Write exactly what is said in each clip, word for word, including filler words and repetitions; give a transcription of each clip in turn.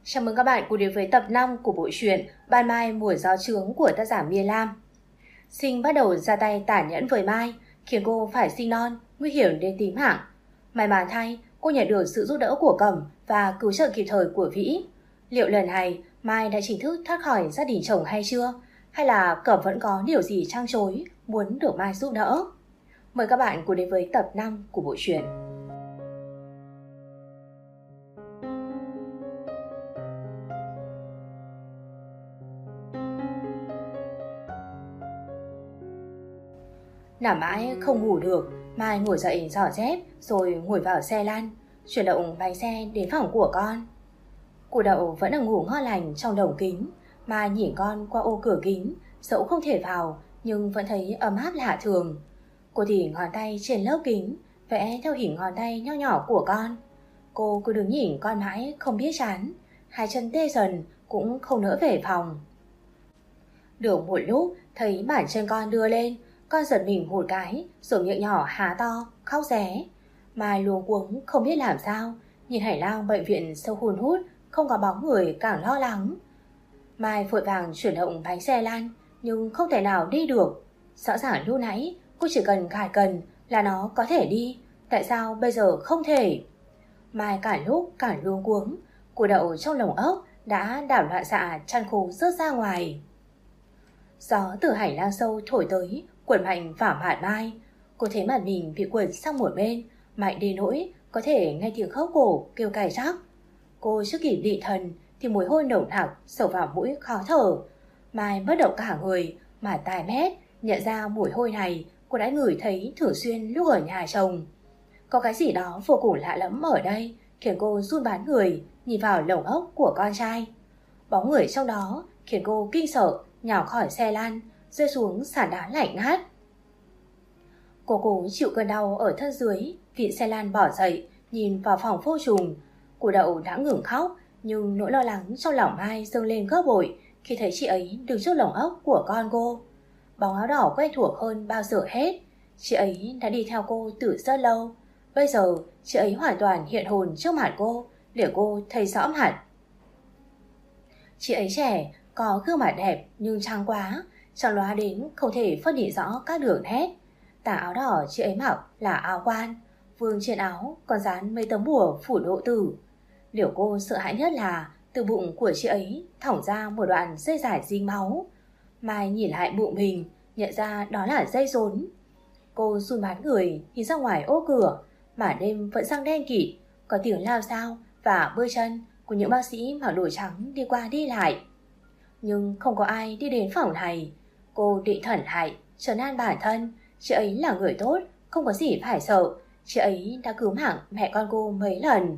Chào mừng các bạn cùng đến với tập năm của bộ truyện Ban Mai Mùa Gió Trướng của tác giả Miên Lam. Sinh bắt đầu ra tay tàn nhẫn với Mai, khiến cô phải sinh non, nguy hiểm đến tính mạng. May mắn thay, cô nhận được sự giúp đỡ của Cẩm và cứu trợ kịp thời của Vĩ. Liệu lần này Mai đã chính thức thoát khỏi gia đình chồng hay chưa? Hay là Cẩm vẫn có điều gì trăn trối muốn được Mai giúp đỡ? Mời các bạn cùng đến với tập năm của bộ truyện. Nằm mãi không ngủ được, Mai ngồi dậy giỏ dép rồi ngồi vào xe lăn, chuyển động bánh xe đến phòng của con. Cụ Đậu vẫn đang ngủ ngon lành trong lồng kính. Mai nhìn con qua ô cửa kính, dẫu không thể vào nhưng vẫn thấy ấm áp lạ thường. Cô thì ngón tay trên lớp kính vẽ theo hình ngón tay nho nhỏ của con. Cô cứ đứng nhìn con mãi không biết chán, hai chân tê dần cũng không nỡ về phòng. Được một lúc thấy bàn chân con đưa lên, con giật mình một cái rồi miệng nhỏ há to khóc ré. Mai luống cuống không biết làm sao, nhìn hành lang bệnh viện sâu hun hút không có bóng người càng lo lắng. Mai vội vàng chuyển động bánh xe lăn nhưng không thể nào đi được. Rõ ràng lúc nãy cô chỉ cần gài cần là nó có thể đi, tại sao bây giờ không thể? Mai cả lúc cả luống cuống, Cụ Đậu trong lồng ốc đã đảo loạn xạ chăn khô rớt ra ngoài. Gió từ hành lang sâu thổi tới cuộn mạnh vào mặt Mai. Cô thấy mặt mình bị cuộn sang một bên, mạnh đến nỗi có thể nghe tiếng khóc cổ kêu cay rắc. Cô chưa kịp định thần thì mùi hôi nồng nặc xộc vào mũi khó thở. Mai bất động cả người, mà tai mét. Nhận ra mùi hôi này cô đã ngửi thấy thường xuyên lúc ở nhà chồng. Có cái gì đó vô cùng lạ lẫm ở đây, khiến cô run bắn người nhìn vào lồng ốc của con trai. Bóng người trong đó khiến cô kinh sợ, nhào khỏi xe lăn, rơi xuống sàn đá lạnh ngắt. Cô cố chịu cơn đau ở thân dưới, vịn xe lăn bỏ dậy, nhìn vào phòng vô trùng. Cụ Đậu đã ngừng khóc, nhưng nỗi lo lắng trong lòng Mai dâng lên gấp bội khi thấy chị ấy đứng trước lồng ốc của con cô. Bóng áo đỏ quen thuộc hơn bao giờ hết. Chị ấy đã đi theo cô từ rất lâu. Bây giờ chị ấy hoàn toàn hiện hồn trước mặt cô, để cô thấy rõ mặt. Chị ấy trẻ, có gương mặt đẹp nhưng trắng quá, trắng lóa đến không thể phân định rõ các đường nét. Tà áo đỏ chị ấy mặc là áo quan, vương trên áo còn dán mấy tấm bùa phủ độ tử. Điều cô sợ hãi nhất là từ bụng của chị ấy thõng ra một đoạn dây dài dính máu. Mai nhìn lại bụng mình, nhận ra đó là dây rốn. Cô run bắn người nhìn ra ngoài ô cửa, mà đêm vẫn sang đen kịt, có tiếng lao xao và bơi chân của những bác sĩ mặc đồ trắng đi qua đi lại. Nhưng không có ai đi đến phòng này. Cô định thần lại, trấn an bản thân. Chị ấy là người tốt, không có gì phải sợ. Chị ấy đã cứu mạng mẹ con cô mấy lần.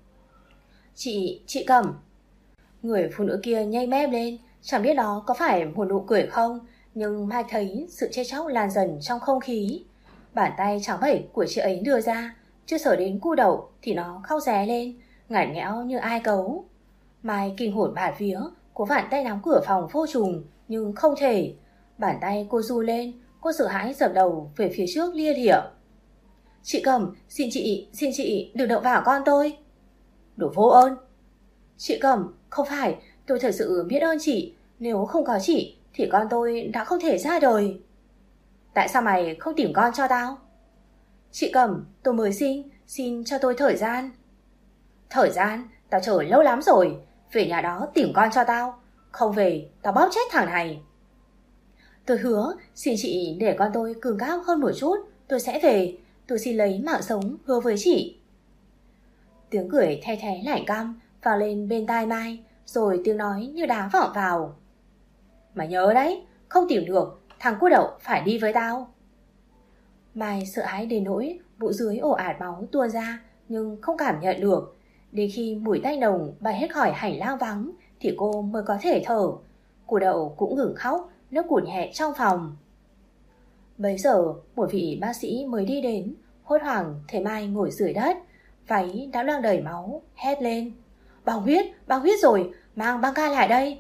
Chị, chị Cẩm. Người phụ nữ kia nhây mép lên, chẳng biết đó có phải một nụ cười không, nhưng Mai thấy sự chê chóc lan dần trong không khí. Bàn tay trắng bẩy của chị ấy đưa ra, chưa sờ đến Cụ Đậu thì nó khóc ré lên, ngải nghẽo như ai cấu. Mai kinh hồn bạt vía, cô vặn tay nắm cửa phòng vô trùng nhưng không thể. Bàn tay cô run lên, cô sợ hãi dập đầu về phía trước lia lịa. Chị Cẩm, xin chị, xin chị đừng động vào con tôi. Đồ vô ơn. Chị Cẩm, không phải, tôi thật sự biết ơn chị. Nếu không có chị thì con tôi đã không thể ra đời. Tại sao mày không tìm con cho tao? Chị Cẩm, tôi mới sinh, xin cho tôi thời gian. Thời gian? Tao chờ lâu lắm rồi. Về nhà đó tìm con cho tao. Không về, tao bóp chết thằng này. Tôi hứa, xin chị để con tôi cứng cáp hơn một chút, tôi sẽ về. Tôi xin lấy mạng sống hứa với chị. Tiếng cười the thé lạnh căm vang lên bên tai Mai, rồi tiếng nói như đá vọng vào. Mà nhớ đấy, không tìm được, thằng Cụ Đậu phải đi với tao. Mai sợ hãi đến nỗi bụng dưới ồ ạt máu tuôn ra, nhưng không cảm nhận được. Đến khi mùi tanh nồng bay hết khỏi hành lang vắng thì cô mới có thể thở. Cụ Đậu cũng ngừng khóc, nước cụt nhẹ trong phòng. Bấy giờ một vị bác sĩ mới đi đến, hốt hoảng thấy Mai ngồi dưới đất, váy đã loang đầy máu, hét lên. Băng huyết, băng huyết rồi, mang băng ca lại đây.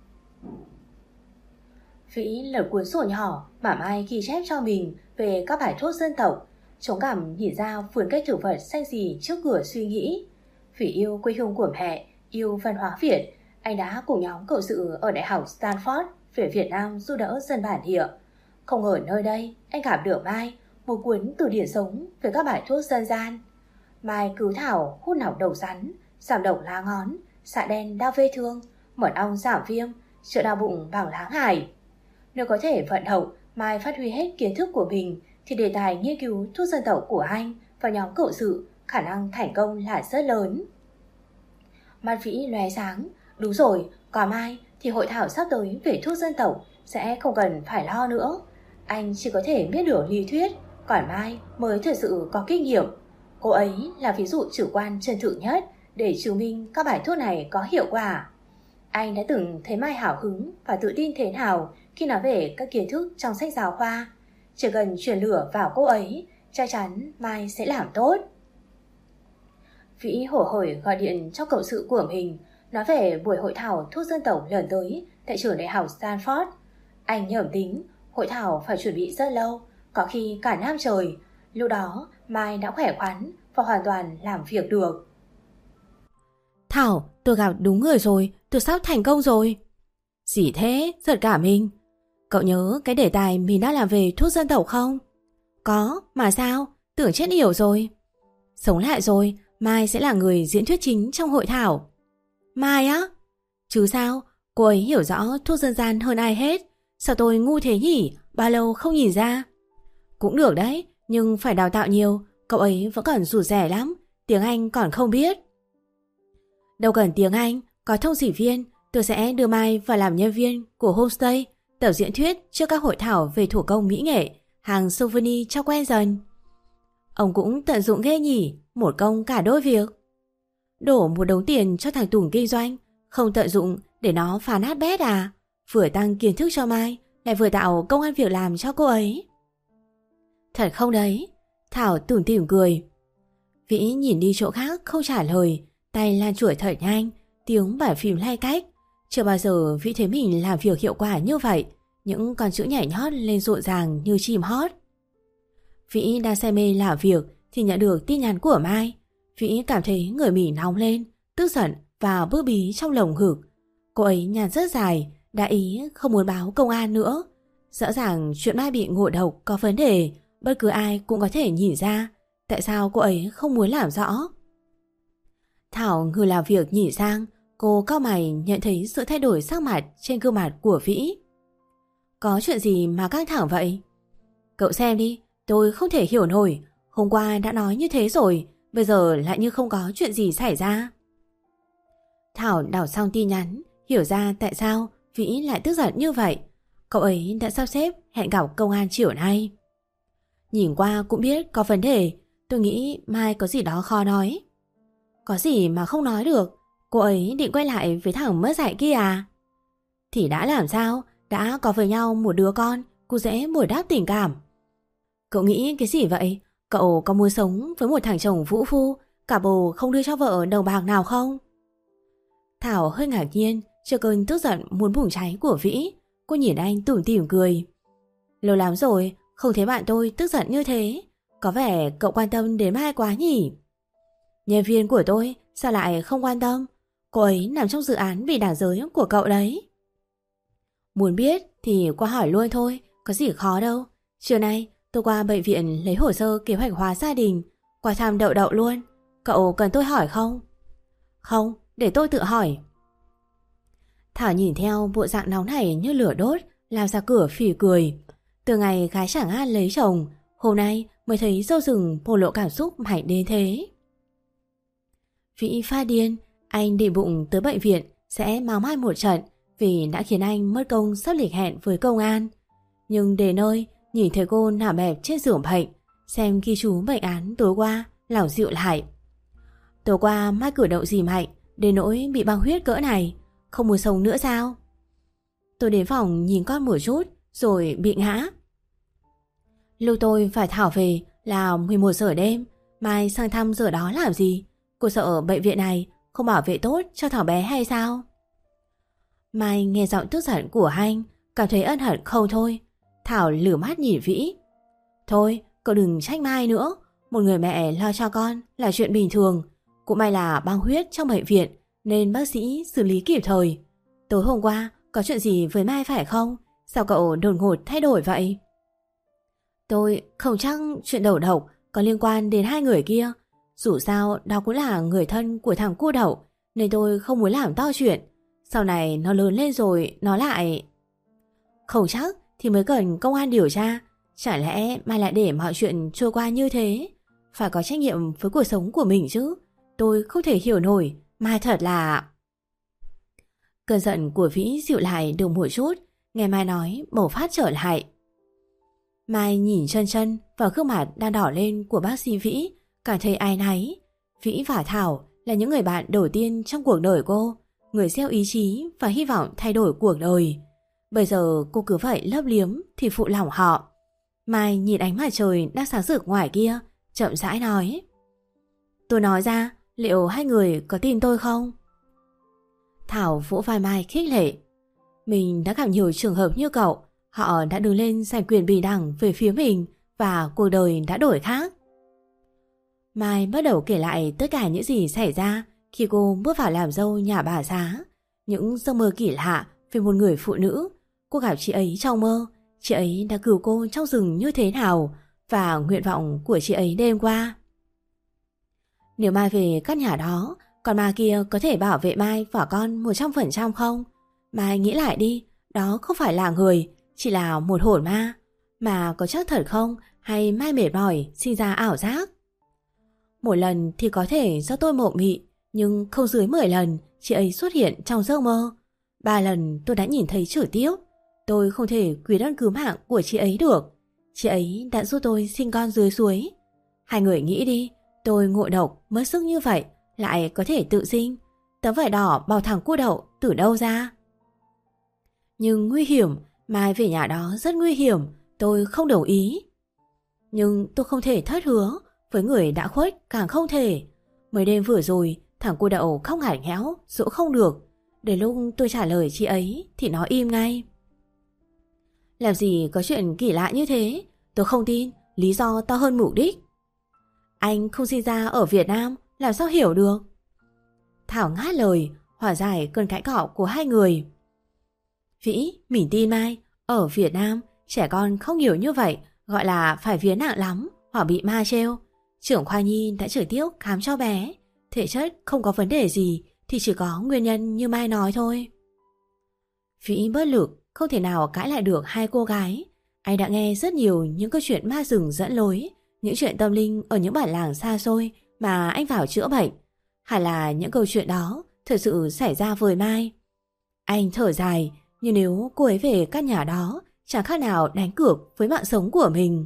Vĩ lật cuốn sổ nhỏ mà Mai ghi chép cho mình về các bài thuốc dân tộc. Chống cảm nhìn ra vườn cây thực vật xanh gì trước cửa suy nghĩ. Vì yêu quê hương của mẹ Yêu văn hóa Việt, anh đã cùng nhóm cộng sự ở Đại học Stanford về Việt Nam giúp đỡ dân bản địa. Không ngờ nơi đây, anh gặp được Mai, một cuốn từ điển sống về các bài thuốc dân gian. Mai cứu thảo hút nọc đầu rắn, giảm độc lá ngón, xạ đen đau vết thương, mật ong giảm viêm, chữa đau bụng bằng lá ngải. Nếu có thể vận động, Mai phát huy hết kiến thức của mình, thì đề tài nghiên cứu thuốc dân tộc của anh và nhóm cộng sự khả năng thành công là rất lớn. Mắt Vĩ lóe sáng, đúng rồi, có Mai thì hội thảo sắp tới về thuốc dân tộc sẽ không cần phải lo nữa. Anh chỉ có thể biết được lý thuyết, còn Mai mới thực sự có kinh nghiệm. Cô ấy là ví dụ chủ quan chân thực nhất để chứng minh các bài thuốc này có hiệu quả. Anh đã từng thấy Mai hào hứng và tự tin thế nào khi nói về các kiến thức trong sách giáo khoa. Chỉ cần truyền lửa vào cô ấy, chắc chắn Mai sẽ làm tốt. Vĩ hổ hởi gọi điện cho cộng sự của mình, nói về buổi hội thảo thuốc dân tộc lần tới tại trường Đại học Stanford. Anh nhẩm tính, hội thảo phải chuẩn bị rất lâu, có khi cả năm trời. Lúc đó Mai đã khỏe khoắn và hoàn toàn làm việc được. Thảo, tôi gặp đúng người rồi, tôi sắp thành công rồi. Gì thế, giật cả mình. Cậu nhớ cái đề tài mình đã làm về thuốc dân tộc không? Có, mà sao? Tưởng chết yểu rồi. Sống lại rồi, Mai sẽ là người diễn thuyết chính trong hội thảo. Mai á? Chứ sao, cô ấy hiểu rõ thuốc dân gian hơn ai hết. Sao tôi ngu thế nhỉ, bao lâu không nhìn ra. Cũng được đấy, nhưng phải đào tạo nhiều. Cậu ấy vẫn còn rụt rẻ lắm, tiếng Anh còn không biết. Đâu cần tiếng Anh, có thông dịch viên. Tôi sẽ đưa Mai vào làm nhân viên của homestay, tập diễn thuyết trước các hội thảo về thủ công mỹ nghệ, hàng souvenir cho quen dần. Ông cũng tận dụng ghê nhỉ, một công cả đôi việc. Đổ một đống tiền cho thằng Tùng kinh doanh, không tận dụng để nó phá nát bét à? Vừa tăng kiến thức cho Mai, lại vừa tạo công ăn việc làm cho cô ấy. Thật không đấy? Thảo tủm tỉm cười. Vĩ nhìn đi chỗ khác không trả lời, tay lan chuỗi thật nhanh, tiếng bản phím lay cách. Chưa bao giờ Vĩ thấy mình làm việc hiệu quả như vậy, những con chữ nhảy nhót lên rộn ràng như chim hót. Vĩ đang say mê làm việc thì nhận được tin nhắn của Mai. Vĩ cảm thấy người mình nóng lên, tức giận và bức bí trong lồng ngực. Cô ấy nhắn rất dài, đã ý không muốn báo công an nữa. Rõ ràng chuyện Mai bị ngộ độc có vấn đề, bất cứ ai cũng có thể nhìn ra. Tại sao cô ấy không muốn làm rõ? Thảo ngừ làm việc nhìn sang, cô cau mày nhận thấy sự thay đổi sắc mặt trên gương mặt của Vĩ. Có chuyện gì mà căng thẳng vậy? Cậu xem đi, tôi không thể hiểu nổi. Hôm qua đã nói như thế rồi, bây giờ lại như không có chuyện gì xảy ra. Thảo đọc xong tin nhắn, hiểu ra tại sao Vĩ lại tức giận như vậy. Cậu ấy đã sắp xếp hẹn gặp công an chiều nay. Nhìn qua cũng biết có vấn đề, tôi nghĩ Mai có gì đó khó nói. Có gì mà không nói được? Cô ấy định quay lại với thằng mất dạy kia à? Thì đã làm sao, đã có với nhau một đứa con, cô dễ bồi đắp tình cảm. Cậu nghĩ cái gì vậy? Cậu có muốn sống với một thằng chồng vũ phu, cả bồ không đưa cho vợ đồng bạc nào không? Thảo hơi ngạc nhiên trước cơn tức giận muốn bùng cháy của Vĩ. Cô nhìn anh tủm tỉm cười. Lâu lắm rồi không thấy bạn tôi tức giận như thế. Có vẻ cậu quan tâm đến Mai quá nhỉ? Nhân viên của tôi sao lại không quan tâm? Cô ấy nằm trong dự án vì đảng giới của cậu đấy. Muốn biết thì qua hỏi luôn thôi, có gì khó đâu. Trưa nay tôi qua bệnh viện lấy hồ sơ kế hoạch hóa gia đình, qua thăm Đậu Đậu luôn. Cậu cần tôi hỏi không? Không, để tôi tự hỏi. Thảo nhìn theo bộ dạng nóng này như lửa đốt, làm ra cửa phì cười. Từ ngày gái Trảng An lấy chồng, hôm nay mới thấy dâu rừng bộc lộ cảm xúc mạnh đến thế. Vĩ pha điên, anh định bụng tới bệnh viện sẽ mắng mai một trận vì đã khiến anh mất công sắp lịch hẹn với công an. Nhưng đến nơi, nhìn thấy cô nằm bẹp trên giường bệnh, xem ghi chú bệnh án tối qua, lòng dịu lại. Tối qua Mai cử động gì mạnh đến nỗi bị băng huyết cỡ này, không muốn sống nữa sao? Tôi đến phòng nhìn con một chút rồi bị ngã. Lúc tôi phải Thảo về là mười một giờ đêm, Mai sang thăm giờ đó làm gì? Cô sợ bệnh viện này không bảo vệ tốt cho thằng bé hay sao? Mai nghe giọng tức giận của anh, cảm thấy ân hận không thôi. Thảo lửa mắt nhìn Vĩ. Thôi, cậu đừng trách Mai nữa. Một người mẹ lo cho con là chuyện bình thường. Cũng may là băng huyết trong bệnh viện nên bác sĩ xử lý kịp thời. Tối hôm qua có chuyện gì với Mai phải không? Sao cậu đột ngột thay đổi vậy? Tôi không chắc chuyện đầu độc có liên quan đến hai người kia. Dù sao đó cũng là người thân của thằng cu đậu, nên tôi không muốn làm to chuyện. Sau này nó lớn lên rồi nó lại... Không chắc thì mới cần công an điều tra. Chả lẽ Mai lại để mọi chuyện trôi qua như thế? Phải có trách nhiệm với cuộc sống của mình chứ. Tôi không thể hiểu nổi. Mai thật là... Cơn giận của Vĩ dịu lại được một chút. Nghe Mai nói bộc phát trở lại. Mai nhìn chân chân vào gương mặt đang đỏ lên của bác sĩ Vĩ, cảm thấy áy náy. Vĩ và Thảo là những người bạn đầu tiên trong cuộc đời cô, người gieo ý chí và hy vọng thay đổi cuộc đời. Bây giờ cô cứ vậy lấp liếm thì phụ lòng họ. Mai nhìn ánh mặt trời đang sáng rực ngoài kia, chậm rãi nói. Tôi nói ra, liệu hai người có tin tôi không? Thảo vỗ vai Mai khích lệ. Mình đã gặp nhiều trường hợp như cậu. Họ đã đứng lên giành quyền bình đẳng về phía mình và cuộc đời đã đổi khác. Mai bắt đầu kể lại tất cả những gì xảy ra khi cô bước vào làm dâu nhà bà Giá. Những giấc mơ kỳ lạ về một người phụ nữ. Cô gặp chị ấy trong mơ. Chị ấy đã cứu cô trong rừng như thế nào và nguyện vọng của chị ấy đêm qua. Nếu Mai về căn nhà đó, con ma kia có thể bảo vệ Mai và con một trăm phần trăm không? Mai nghĩ lại đi, đó không phải là người, chỉ là một hồn ma. Mà có chắc thật không, hay Mai mệt mỏi sinh ra ảo giác? Một lần thì có thể do tôi mộng mị, nhưng không dưới mười lần chị ấy xuất hiện trong giấc mơ. Ba lần tôi đã nhìn thấy trực tiếp. Tôi không thể quyết ơn cứu mạng của chị ấy được. Chị ấy đã giúp tôi sinh con dưới suối. Hai người nghĩ đi, tôi ngộ độc mất sức như vậy lại có thể tự sinh. Tấm vải đỏ bao thằng cu đậu từ đâu ra? Nhưng nguy hiểm, Mai về nhà đó rất nguy hiểm. Tôi không đồng ý. Nhưng tôi không thể thất hứa. Với người đã khuất càng không thể. Mấy đêm vừa rồi thằng cu đậu khóc ngải nghéo, dỗ không được. Đến lúc tôi trả lời chị ấy thì nó im ngay. Làm gì có chuyện kỳ lạ như thế? Tôi không tin. Lý do to hơn mục đích. Anh không sinh ra ở Việt Nam, làm sao hiểu được? Thảo ngắt lời, hòa giải cơn cãi cọ của hai người. Vĩ, mình tin Mai. Ở Việt Nam, trẻ con không nhiều như vậy, gọi là phải vía nặng lắm hoặc bị ma treo. Trưởng khoa nhi đã trực tiếp khám cho bé. Thể chất không có vấn đề gì thì chỉ có nguyên nhân như Mai nói thôi. Vĩ bất lực, không thể nào cãi lại được hai cô gái. Anh đã nghe rất nhiều những câu chuyện ma rừng dẫn lối, những chuyện tâm linh ở những bản làng xa xôi mà anh vào chữa bệnh. Hay là những câu chuyện đó thật sự xảy ra với Mai? Anh thở dài, nhưng nếu cô ấy về căn nhà đó, chẳng khác nào đánh cược với mạng sống của mình.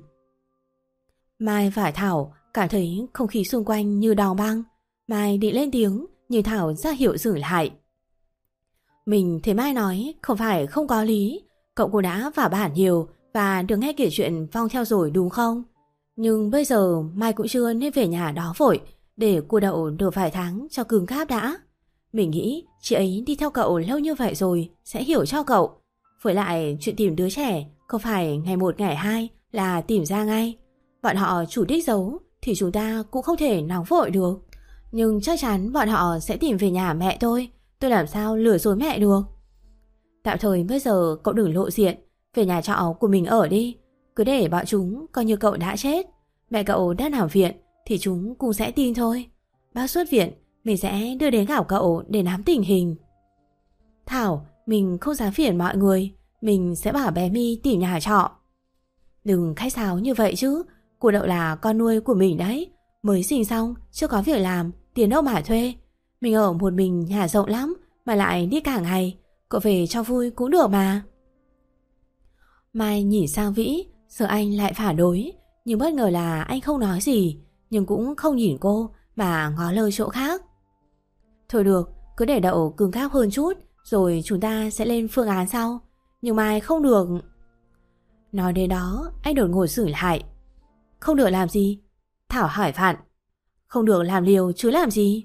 Mai và Thảo cảm thấy không khí xung quanh như đào băng. Mai định lên tiếng, nhưng Thảo ra hiệu dừng lại. Mình thấy Mai nói không phải không có lý. Cậu cũng đã vào bản nhiều và được nghe kể chuyện vong theo rồi đúng không? Nhưng bây giờ Mai cũng chưa nên về nhà đó vội, để cô đậu được vài tháng cho cứng cáp đã. Mình nghĩ chị ấy đi theo cậu lâu như vậy rồi sẽ hiểu cho cậu. Với lại chuyện tìm đứa trẻ không phải ngày một ngày hai là tìm ra ngay. Bọn họ chủ đích giấu thì chúng ta cũng không thể nóng vội được. Nhưng chắc chắn bọn họ sẽ tìm về nhà mẹ tôi. Tôi làm sao lừa dối mẹ được? Tạm thời bây giờ cậu đừng lộ diện, về nhà trọ của mình ở đi. Cứ để bọn chúng coi như cậu đã chết. Mẹ cậu đã nằm viện thì chúng cũng sẽ tin thôi. Bác xuất viện, mình sẽ đưa đến gặp cậu để nắm tình hình. Thảo, mình không dám phiền mọi người. Mình sẽ bảo bé My tìm nhà trọ. Đừng khách sáo như vậy chứ. Cô đậu là con nuôi của mình đấy. Mới sinh xong, chưa có việc làm, tiền đâu mà thuê. Mình ở một mình nhà rộng lắm, mà lại đi cả ngày. Cậu về cho vui cũng được mà. Mai nhìn sang Vĩ, sợ anh lại phản đối. Nhưng bất ngờ là anh không nói gì, nhưng cũng không nhìn cô mà ngó lơ chỗ khác. Thôi được, cứ để đậu cứng cáp hơn chút, rồi chúng ta sẽ lên phương án sau. Nhưng Mai không được. Nói đến đó, anh đột ngột sửng lại. Không được làm gì? Thảo hỏi vặn. Không được làm liều chứ làm gì?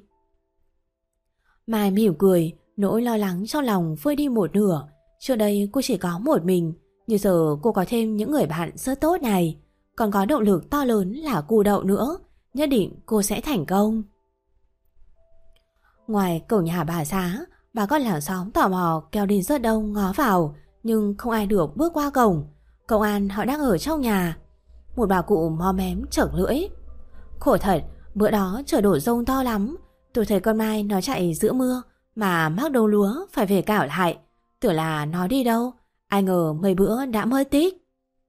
Mai mỉm cười, nỗi lo lắng trong lòng vơi đi một nửa. Trước đây cô chỉ có một mình, nhưng giờ cô có thêm những người bạn rất tốt này. Còn có động lực to lớn là cu đậu nữa. Nhất định cô sẽ thành công. Ngoài cổng nhà bà Xá, bà con làng xóm tò mò kéo đến rất đông ngó vào, nhưng không ai được bước qua cổng. Công an họ đang ở trong nhà. Một bà cụ mò mém chởng lưỡi. Khổ thật, bữa đó trời đổ dông to lắm. Tôi thấy con Mai nó chạy giữa mưa mà mắc đầu lúa phải về cảo lại. Tưởng là nó đi đâu, ai ngờ mấy bữa đã mất tích.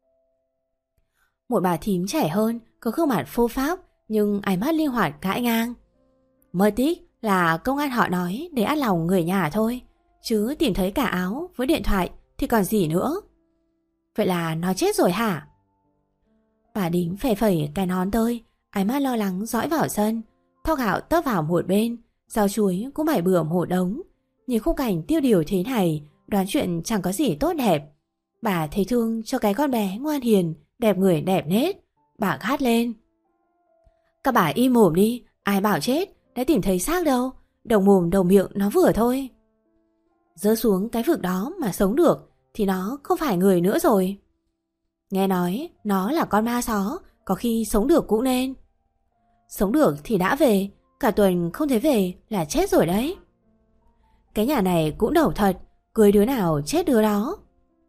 Một bà thím trẻ hơn, có gương mặt phô pháp nhưng ánh mắt linh hoạt cãi ngang. Mất tích là công an họ nói để ăn lòng người nhà thôi, chứ tìm thấy cả áo với điện thoại thì còn gì nữa. Vậy là nó chết rồi hả? Bà đính phẩy phẩy cái nón tơi, ánh mắt lo lắng dõi vào sân. Thau gạo tấp vào một bên, rau chuối cũng bày bừa một đống. Nhìn khung cảnh tiêu điều thế này, đoán chuyện chẳng có gì tốt đẹp. Bà thấy thương cho cái con bé ngoan hiền, đẹp người đẹp nết. Bà gắt lên. Các bà im mồm đi, ai bảo chết, đã tìm thấy xác đâu. Đầu mồm đầu miệng nó vừa thôi. Rơi xuống cái vực đó mà sống được thì nó không phải người nữa rồi. Nghe nói nó là con ma só, có khi sống được cũng nên. Sống được thì đã về, cả tuần không thấy về là chết rồi đấy. Cái nhà này cũng đầu thật, cưới đứa nào chết đứa đó.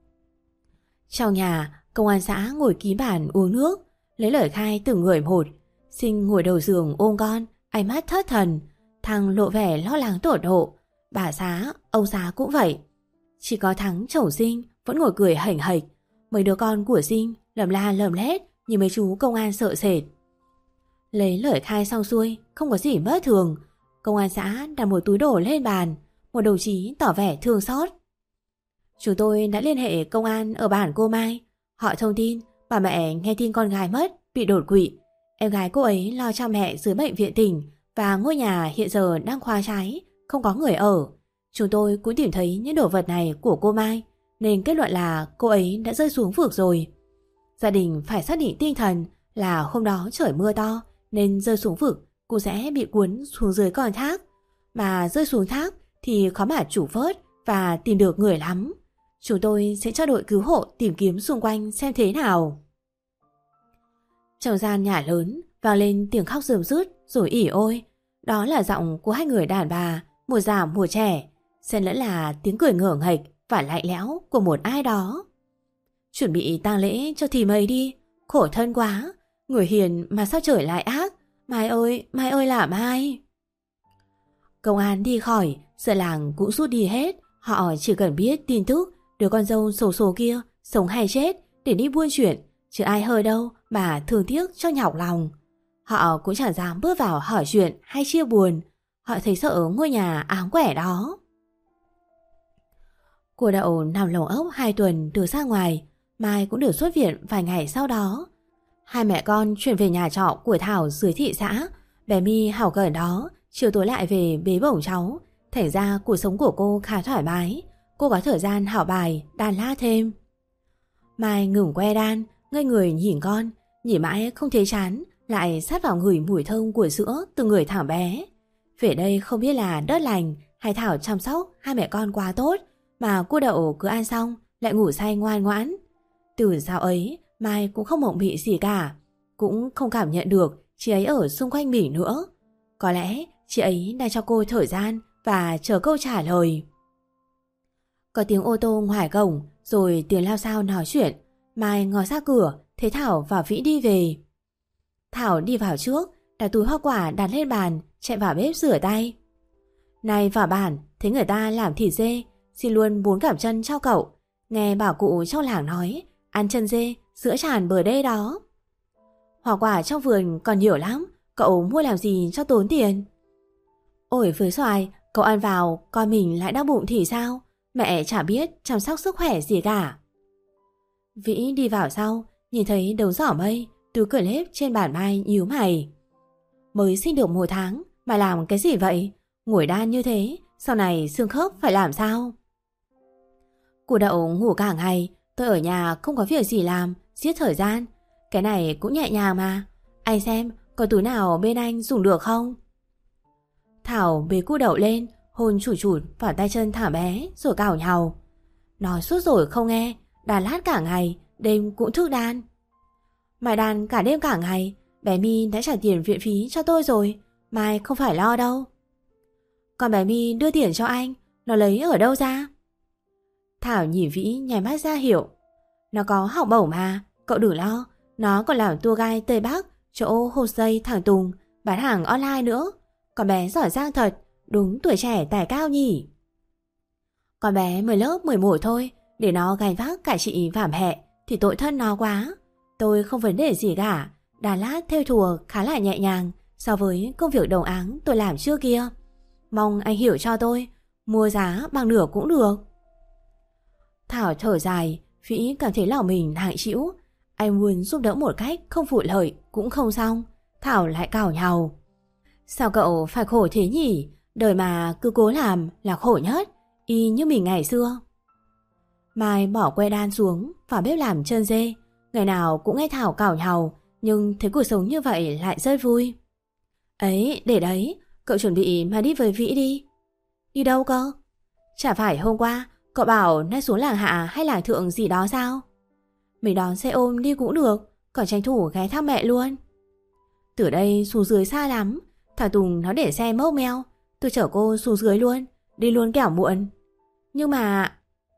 Trong nhà, công an xã ngồi kín bàn uống nước, lấy lời khai từng người một. Sinh ngồi đầu giường ôm con, ánh mắt thất thần. Thằng lộ vẻ lo lắng tột độ. Bà Xá, ông Xá cũng vậy. Chỉ có Thắng chồng Sinh vẫn ngồi cười hảnh hạch. Mấy đứa con của Sinh lầm la lầm lét như mấy chú công an sợ sệt. Lấy lời khai xong xuôi, không có gì bất thường. Công an xã đặt một túi đồ lên bàn. Một đồng chí tỏ vẻ thương xót. Chúng tôi đã liên hệ công an ở bản cô Mai. Họ thông tin bà mẹ nghe tin con gái mất, bị đột quỵ. Em gái cô ấy lo cho mẹ dưới bệnh viện tỉnh, và ngôi nhà hiện giờ đang khóa trái, không có người ở. Chúng tôi cũng tìm thấy những đồ vật này của cô Mai, nên kết luận là cô ấy đã rơi xuống vực rồi. Gia đình phải xác định tinh thần là hôm đó trời mưa to, nên rơi xuống vực cô sẽ bị cuốn xuống dưới con thác. Mà rơi xuống thác thì khó mà chủ vớt và tìm được người lắm. Chúng tôi sẽ cho đội cứu hộ tìm kiếm xung quanh xem thế nào. Trong gian nhà lớn vang lên tiếng khóc rườm rứt rồi ỉ ôi. Đó là giọng của hai người đàn bà, một già một trẻ, xen lẫn là tiếng cười ngở nghệch và lạnh lẽo của một ai đó. Chuẩn bị tang lễ cho thì mây đi, khổ thân quá, người hiền mà sao trời lại ác. Mai ơi, Mai ơi là Mai. Công an đi khỏi, sợ làng cũng rút đi hết. Họ chỉ cần biết tin tức đứa con dâu xấu số kia sống hay chết để đi buôn chuyện, chứ ai hơi đâu mà thương tiếc cho nhọc lòng. Họ cũng chẳng dám bước vào hỏi chuyện hay chia buồn. Họ thấy sợ ngôi nhà ám quẻ đó. Cô Đậu nằm lồng ốc hai tuần được ra ngoài. Mai cũng được xuất viện vài ngày sau đó. Hai mẹ con chuyển về nhà trọ của Thảo dưới thị xã. Bé My hảo gần đó, chiều tối lại về bế bổng cháu. Thành ra cuộc sống của cô khá thoải mái. Cô có thời gian học bài, đàn la thêm. Mai ngừng que đan, ngây người nhìn con. Nhìn mãi không thấy chán, lại sát vào ngửi mùi thơm của sữa từ người thằng bé. Về đây không biết là đất lành hay Thảo chăm sóc hai mẹ con quá tốt, mà cô Đậu cứ ăn xong lại ngủ say ngoan ngoãn. Từ dạo ấy, Mai cũng không mộng mị gì cả, cũng không cảm nhận được chị ấy ở xung quanh mình nữa. Có lẽ chị ấy đang cho cô thời gian và chờ câu trả lời. Có tiếng ô tô ngoài cổng, rồi tiếng lao xao nói chuyện. Mai ngó ra cửa, thấy Thảo và Vĩ đi về. Thảo đi vào trước, đặt túi hoa quả đặt lên bàn, chạy vào bếp rửa tay. Này vào bản, thấy người ta làm thịt dê, xin luôn bốn cặp chân cho cậu. Nghe bảo cụ trong làng nói, ăn chân dê, sữa tràn bờ đê đó. Hoa quả trong vườn còn nhiều lắm, cậu mua làm gì cho tốn tiền? Ôi với xoài, cậu ăn vào, con mình lại đau bụng thì sao? Mẹ chả biết chăm sóc sức khỏe gì cả. Vĩ đi vào sau, nhìn thấy đầu giỏ mây, túi cửa lếp trên bàn Mai nhíu mày. Mới sinh được một tháng mà làm cái gì vậy? Ngồi đan như thế, sau này xương khớp phải làm sao? Cô Đậu ngủ cả ngày, tôi ở nhà không có việc gì làm, giết thời gian. Cái này cũng nhẹ nhàng mà. Anh xem, có túi nào bên anh dùng được không? Thảo bế cô Đậu lên, hôn chủi chủi vào tay chân thả bé rồi cào nhàu. Nói suốt rồi không nghe, đàn lát cả ngày, đêm cũng thức đan. Mày đàn cả đêm cả ngày, bé My đã trả tiền viện phí cho tôi rồi, Mai không phải lo đâu. Con bé My đưa tiền cho anh, nó lấy ở đâu ra? Thảo nhìn Vĩ nhảy mắt ra hiệu. Nó có học bổng mà, cậu đừng lo. Nó còn làm tour guide Tây Bắc, chỗ homestay Thằng Tùng, bán hàng online nữa. Con bé giỏi giang thật, đúng tuổi trẻ tài cao nhỉ. Con bé mới lớp mười một thôi, để nó gánh vác cả chị và mẹ thì tội thân nó quá. Tôi không vấn đề gì cả, đàn lát theo thùa khá là nhẹ nhàng so với công việc đồng áng tôi làm trước kia. Mong anh hiểu cho tôi, mua giá bằng nửa cũng được. Thảo thở dài, Vĩ cảm thấy lòng mình nặng trĩu. Anh muốn giúp đỡ một cách không vụ lợi cũng không xong. Thảo lại cào nhàu. Sao cậu phải khổ thế nhỉ? Đời mà cứ cố làm là khổ nhất, y như mình ngày xưa. Mai bỏ que đan xuống, vào bếp làm chân dê. Ngày nào cũng nghe Thảo cào nhàu, nhưng thấy cuộc sống như vậy lại rất vui. Ấy, để đấy, cậu chuẩn bị mà đi với Vĩ đi. Đi đâu cơ? Chả phải hôm qua cậu bảo nay xuống làng hạ hay làng thượng gì đó sao? Mình đón xe ôm đi cũng được, còn tranh thủ ghé thăm mẹ luôn. Từ đây xuống dưới xa lắm, thằng Tùng nó để xe mốc meo, tôi chở cô xuống dưới luôn, đi luôn kẻo muộn. Nhưng mà...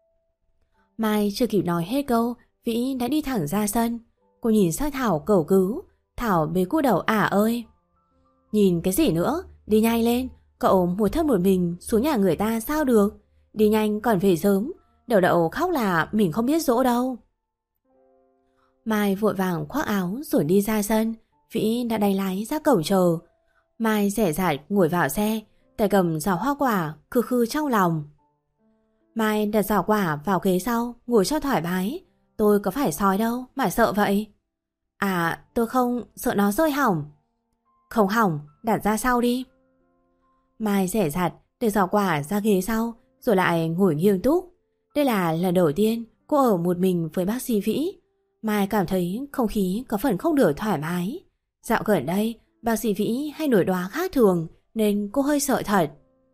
Mai chưa kịp nói hết câu, Vĩ đã đi thẳng ra sân. Cô nhìn sang Thảo cầu cứu. Thảo bế cua đầu ả ơi. Nhìn cái gì nữa, đi nhanh lên. Cậu một thân một mình xuống nhà người ta sao được. Đi nhanh còn về sớm. Đậu đậu khóc là mình không biết dỗ đâu. Mai vội vàng khoác áo rồi đi ra sân. Vĩ đã đánh lái ra cổng chờ. Mai rẻ rạt ngồi vào xe, tay cầm giỏ hoa quả khư khư trong lòng. Mai đặt giỏ quả vào ghế sau, ngồi cho thoải mái. Tôi có phải sói đâu mà sợ vậy. À, tôi không, sợ nó rơi hỏng. Không hỏng, đặt ra sau đi. Mai rẻ rặt để giỏ quả ra ghế sau, rồi lại ngồi nghiêm túc. Đây là lần đầu tiên cô ở một mình với bác sĩ Vĩ. Mai cảm thấy không khí có phần không được thoải mái. Dạo gần đây, bác sĩ Vĩ hay nổi đoá khác thường nên cô hơi sợ thật.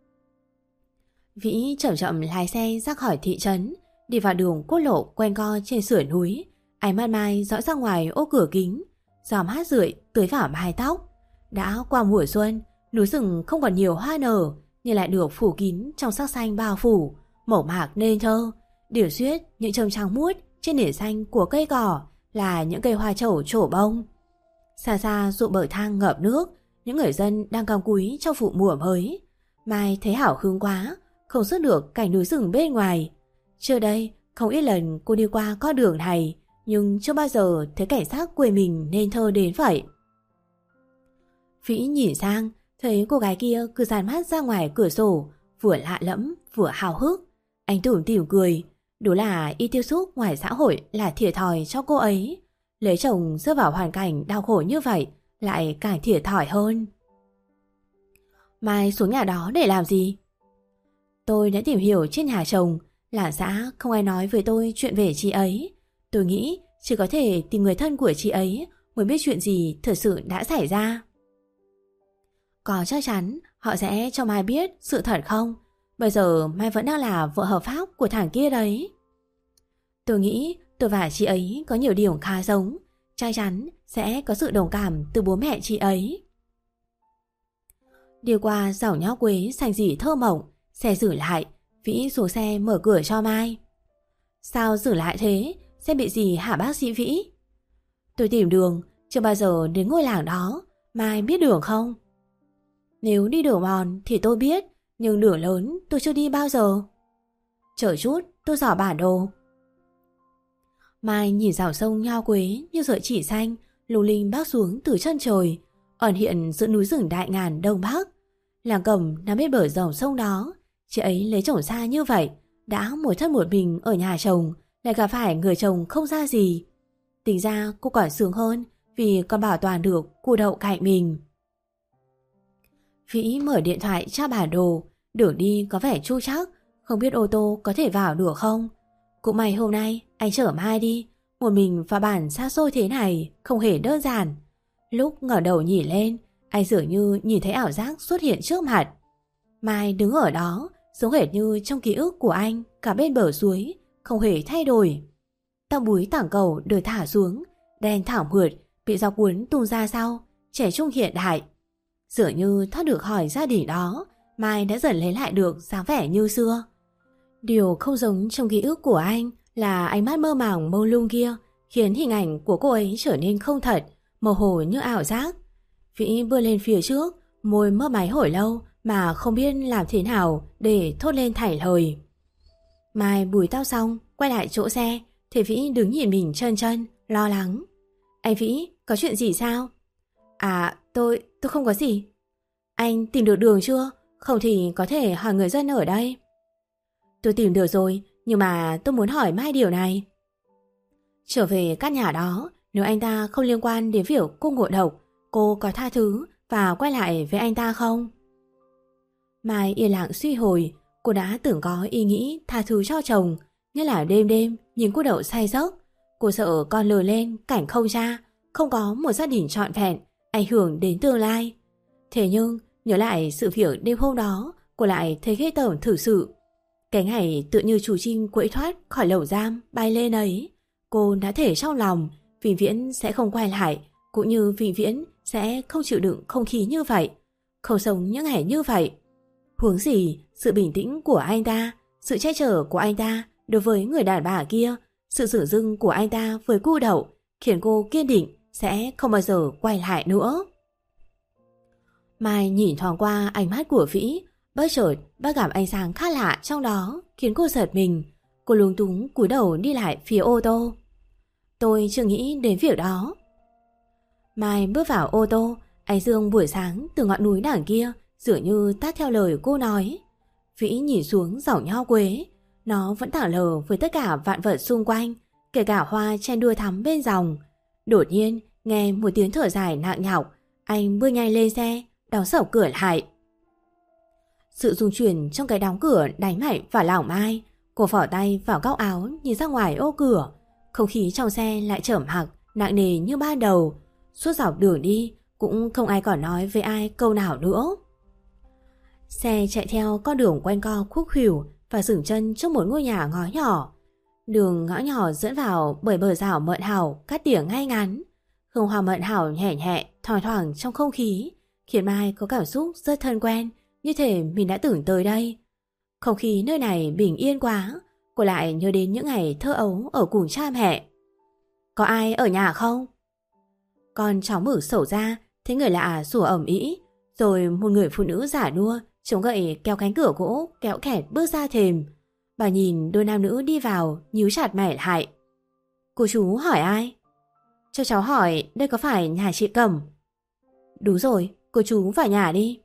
Vĩ chậm chậm lái xe ra khỏi thị trấn, đi vào đường quốc lộ quanh co trên sườn núi. Ánh mắt Mai dõi ra ngoài ô cửa kính, gió mát rượi tưới vào mái tóc. Đã qua mùa xuân, núi rừng không còn nhiều hoa nở, nhưng lại được phủ kín trong sắc xanh bao phủ, màu mạc nên thơ. Điều duyết những châm trắng muốt trên nền xanh của cây cỏ là những cây hoa trầu trổ bông. Xa xa ruộng bờ thang ngập nước, những người dân đang cắm cúi trong vụ mùa mới. Mai thấy hào hứng quá, không dứt được cảnh núi rừng bên ngoài. Trước đây, không ít lần cô đi qua con đường này, nhưng chưa bao giờ thấy cảnh sát quê mình nên thơ đến vậy. Vĩ nhìn sang, thấy cô gái kia cứ dán mắt ra ngoài cửa sổ, vừa lạ lẫm, vừa hào hức. Anh tủm tỉm cười, đúng là y tiếp xúc ngoài xã hội là thiệt thòi cho cô ấy. Lấy chồng rơi vào hoàn cảnh đau khổ như vậy, lại càng thiệt thòi hơn. Mai xuống nhà đó để làm gì? Tôi đã tìm hiểu trên nhà chồng, làng xã không ai nói với tôi chuyện về chị ấy. Tôi nghĩ chỉ có thể tìm người thân của chị ấy mới biết chuyện gì thật sự đã xảy ra. Có chắc chắn họ sẽ cho Mai biết sự thật không? Bây giờ Mai vẫn đang là vợ hợp pháp của thằng kia đấy. Tôi nghĩ tôi và chị ấy có nhiều điều khá giống, chắc chắn sẽ có sự đồng cảm từ bố mẹ chị ấy. Đi qua dòng nho quế xanh rỉ thơ mộng, xe dừng lại, Vĩ xuống xe mở cửa cho Mai. Sao dừng lại thế? Xe bị gì hả bác sĩ Vĩ? Tôi tìm đường, chưa bao giờ đến ngôi làng đó. Mai biết đường không? Nếu đi đường mòn thì tôi biết, nhưng đường lớn tôi chưa đi bao giờ. Chờ chút, tôi dò bản đồ. Mai nhìn dòng sông nho quế như sợi chỉ xanh lung linh bắc xuống từ chân trời, ẩn hiện giữa núi rừng đại ngàn đông bắc. Làng Cầm nằm bên bờ dòng sông đó. Chị ấy lấy chồng xa như vậy, đã một thân một mình ở nhà chồng, lại gặp phải người chồng không ra gì. Tính ra cô còn sướng hơn vì còn bảo toàn được cô đậu cạnh mình. Vĩ mở điện thoại tra bản đồ, đường đi có vẻ chu chắc, không biết ô tô có thể vào được không. Cũng may hôm nay anh chở Mai đi, một mình vào bản xa xôi thế này không hề đơn giản. Lúc ngẩng đầu nhìn lên, anh dường như nhìn thấy ảo giác xuất hiện trước mặt. Mai đứng ở đó, giống hệt như trong ký ức của anh, cả bên bờ suối, không hề thay đổi. Tàu búi tảng cầu được thả xuống, đen thảm mượt, bị gió cuốn tung ra sau, trẻ trung hiện đại. Dường như thoát được khỏi gia đình đó, Mai đã dần lấy lại được dáng vẻ như xưa. Điều không giống trong ký ức của anh là ánh mắt mơ màng mông lung kia khiến hình ảnh của cô ấy trở nên không thật, mơ hồ như ảo giác. Vĩ bước lên phía trước, môi mấp máy hồi lâu mà không biết làm thế nào để thốt lên thảy lời. Mai bùi tóc xong, quay lại chỗ xe, thì Vĩ đứng nhìn mình trơn trơn, lo lắng. Anh Vĩ, có chuyện gì sao? À, tôi, tôi không có gì. Anh tìm được đường chưa? Không thì có thể hỏi người dân ở đây. Tôi tìm được rồi, nhưng mà tôi muốn hỏi Mai điều này. Trở về căn nhà đó, nếu anh ta không liên quan đến việc cô ngộ độc, cô có tha thứ và quay lại với anh ta không? Mai yên lặng suy hồi, cô đã từng có ý nghĩ tha thứ cho chồng, nhất là đêm đêm nhìn cô Đậu say giấc. Cô sợ con lớn lên cảnh không cha, không có một gia đình trọn vẹn, ảnh hưởng đến tương lai. Thế nhưng nhớ lại sự việc đêm hôm đó, cô lại thấy ghê tởm thực sự. Cái ngày tự như chú chim quẫy thoát khỏi lồng giam bay lên ấy, cô đã thể trong lòng vĩnh viễn sẽ không quay lại, cũng như vĩnh viễn sẽ không chịu đựng không khí như vậy, không sống những ngày như vậy. Huống gì sự bình tĩnh của anh ta, sự che chở của anh ta đối với người đàn bà kia, sự dửng dưng của anh ta với cô Đậu khiến cô kiên định sẽ không bao giờ quay lại nữa. Mai nhìn thoáng qua ánh mắt của Vĩ, bất chợt bắt gặp ánh sáng khác lạ trong đó khiến cô giật mình. Cô lúng túng cúi đầu đi lại phía ô tô. Tôi chưa nghĩ đến việc đó. Mai bước vào ô tô, ánh dương buổi sáng từ ngọn núi đằng kia dường như tát theo lời cô nói. Vĩ nhìn xuống dòng nho quế, nó vẫn tảng lờ với tất cả vạn vật xung quanh, kể cả hoa chen đua thắm bên dòng. Đột nhiên nghe một tiếng thở dài nặng nhọc, anh bước nhanh lên xe, đóng sập cửa lại. Sự rung chuyển trong cái đóng cửa đánh mạnh vào lòng Mai. Cô phỏ tay vào góc áo nhìn ra ngoài ô cửa. Không khí trong xe lại trầm mặc, nặng nề như ban đầu. Suốt dọc đường đi cũng không ai còn nói với ai câu nào nữa. Xe chạy theo con đường quanh co khúc khuỷu và dừng chân trước một ngôi nhà ngõ nhỏ. Đường ngõ nhỏ dẫn vào bởi bờ rào mận hảo cắt tỉa ngay ngắn. Hương hoa mận hảo nhẹ nhẹ thoang thoảng trong không khí khiến Mai có cảm xúc rất thân quen, như thể mình đã từng tới đây. Không khí nơi này bình yên quá, cô lại nhớ đến những ngày thơ ấu ở cùng cha mẹ. Có ai ở nhà không? Con cháu mở sổ ra, thấy người lạ sủa ầm ĩ, rồi một người phụ nữ giả nua chống gậy kéo cánh cửa gỗ kéo kẹt bước ra thềm. Bà nhìn đôi nam nữ đi vào, nhíu chặt mày lại. Cô chú hỏi ai? Cho cháu hỏi đây có phải nhà chị Cẩm? Đúng rồi, cô chú vào nhà đi.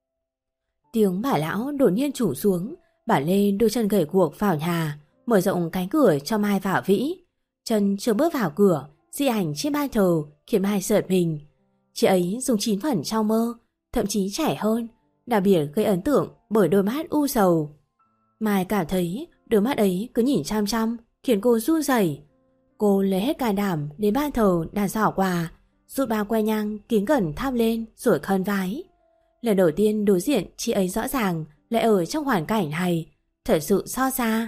Tiếng bà lão đột nhiên trùng xuống, bà Lê đôi chân gầy guộc vào nhà, mở rộng cánh cửa cho Mai vào Vĩ. Chân chưa bước vào cửa, di ảnh trên ban thờ khiến Mai giật mình. Chị ấy dùng chín phần trong mơ, thậm chí trẻ hơn, đặc biệt gây ấn tượng bởi đôi mắt u sầu. Mai cảm thấy đôi mắt ấy cứ nhìn chăm chăm khiến cô run rẩy. Cô lấy hết can đảm đến ban thờ đặt giỏ quà, rút bao que nhang kính cẩn thắp lên rồi khấn vái. Lần đầu tiên đối diện chị ấy rõ ràng lại ở trong hoàn cảnh này, thật sự xót xa.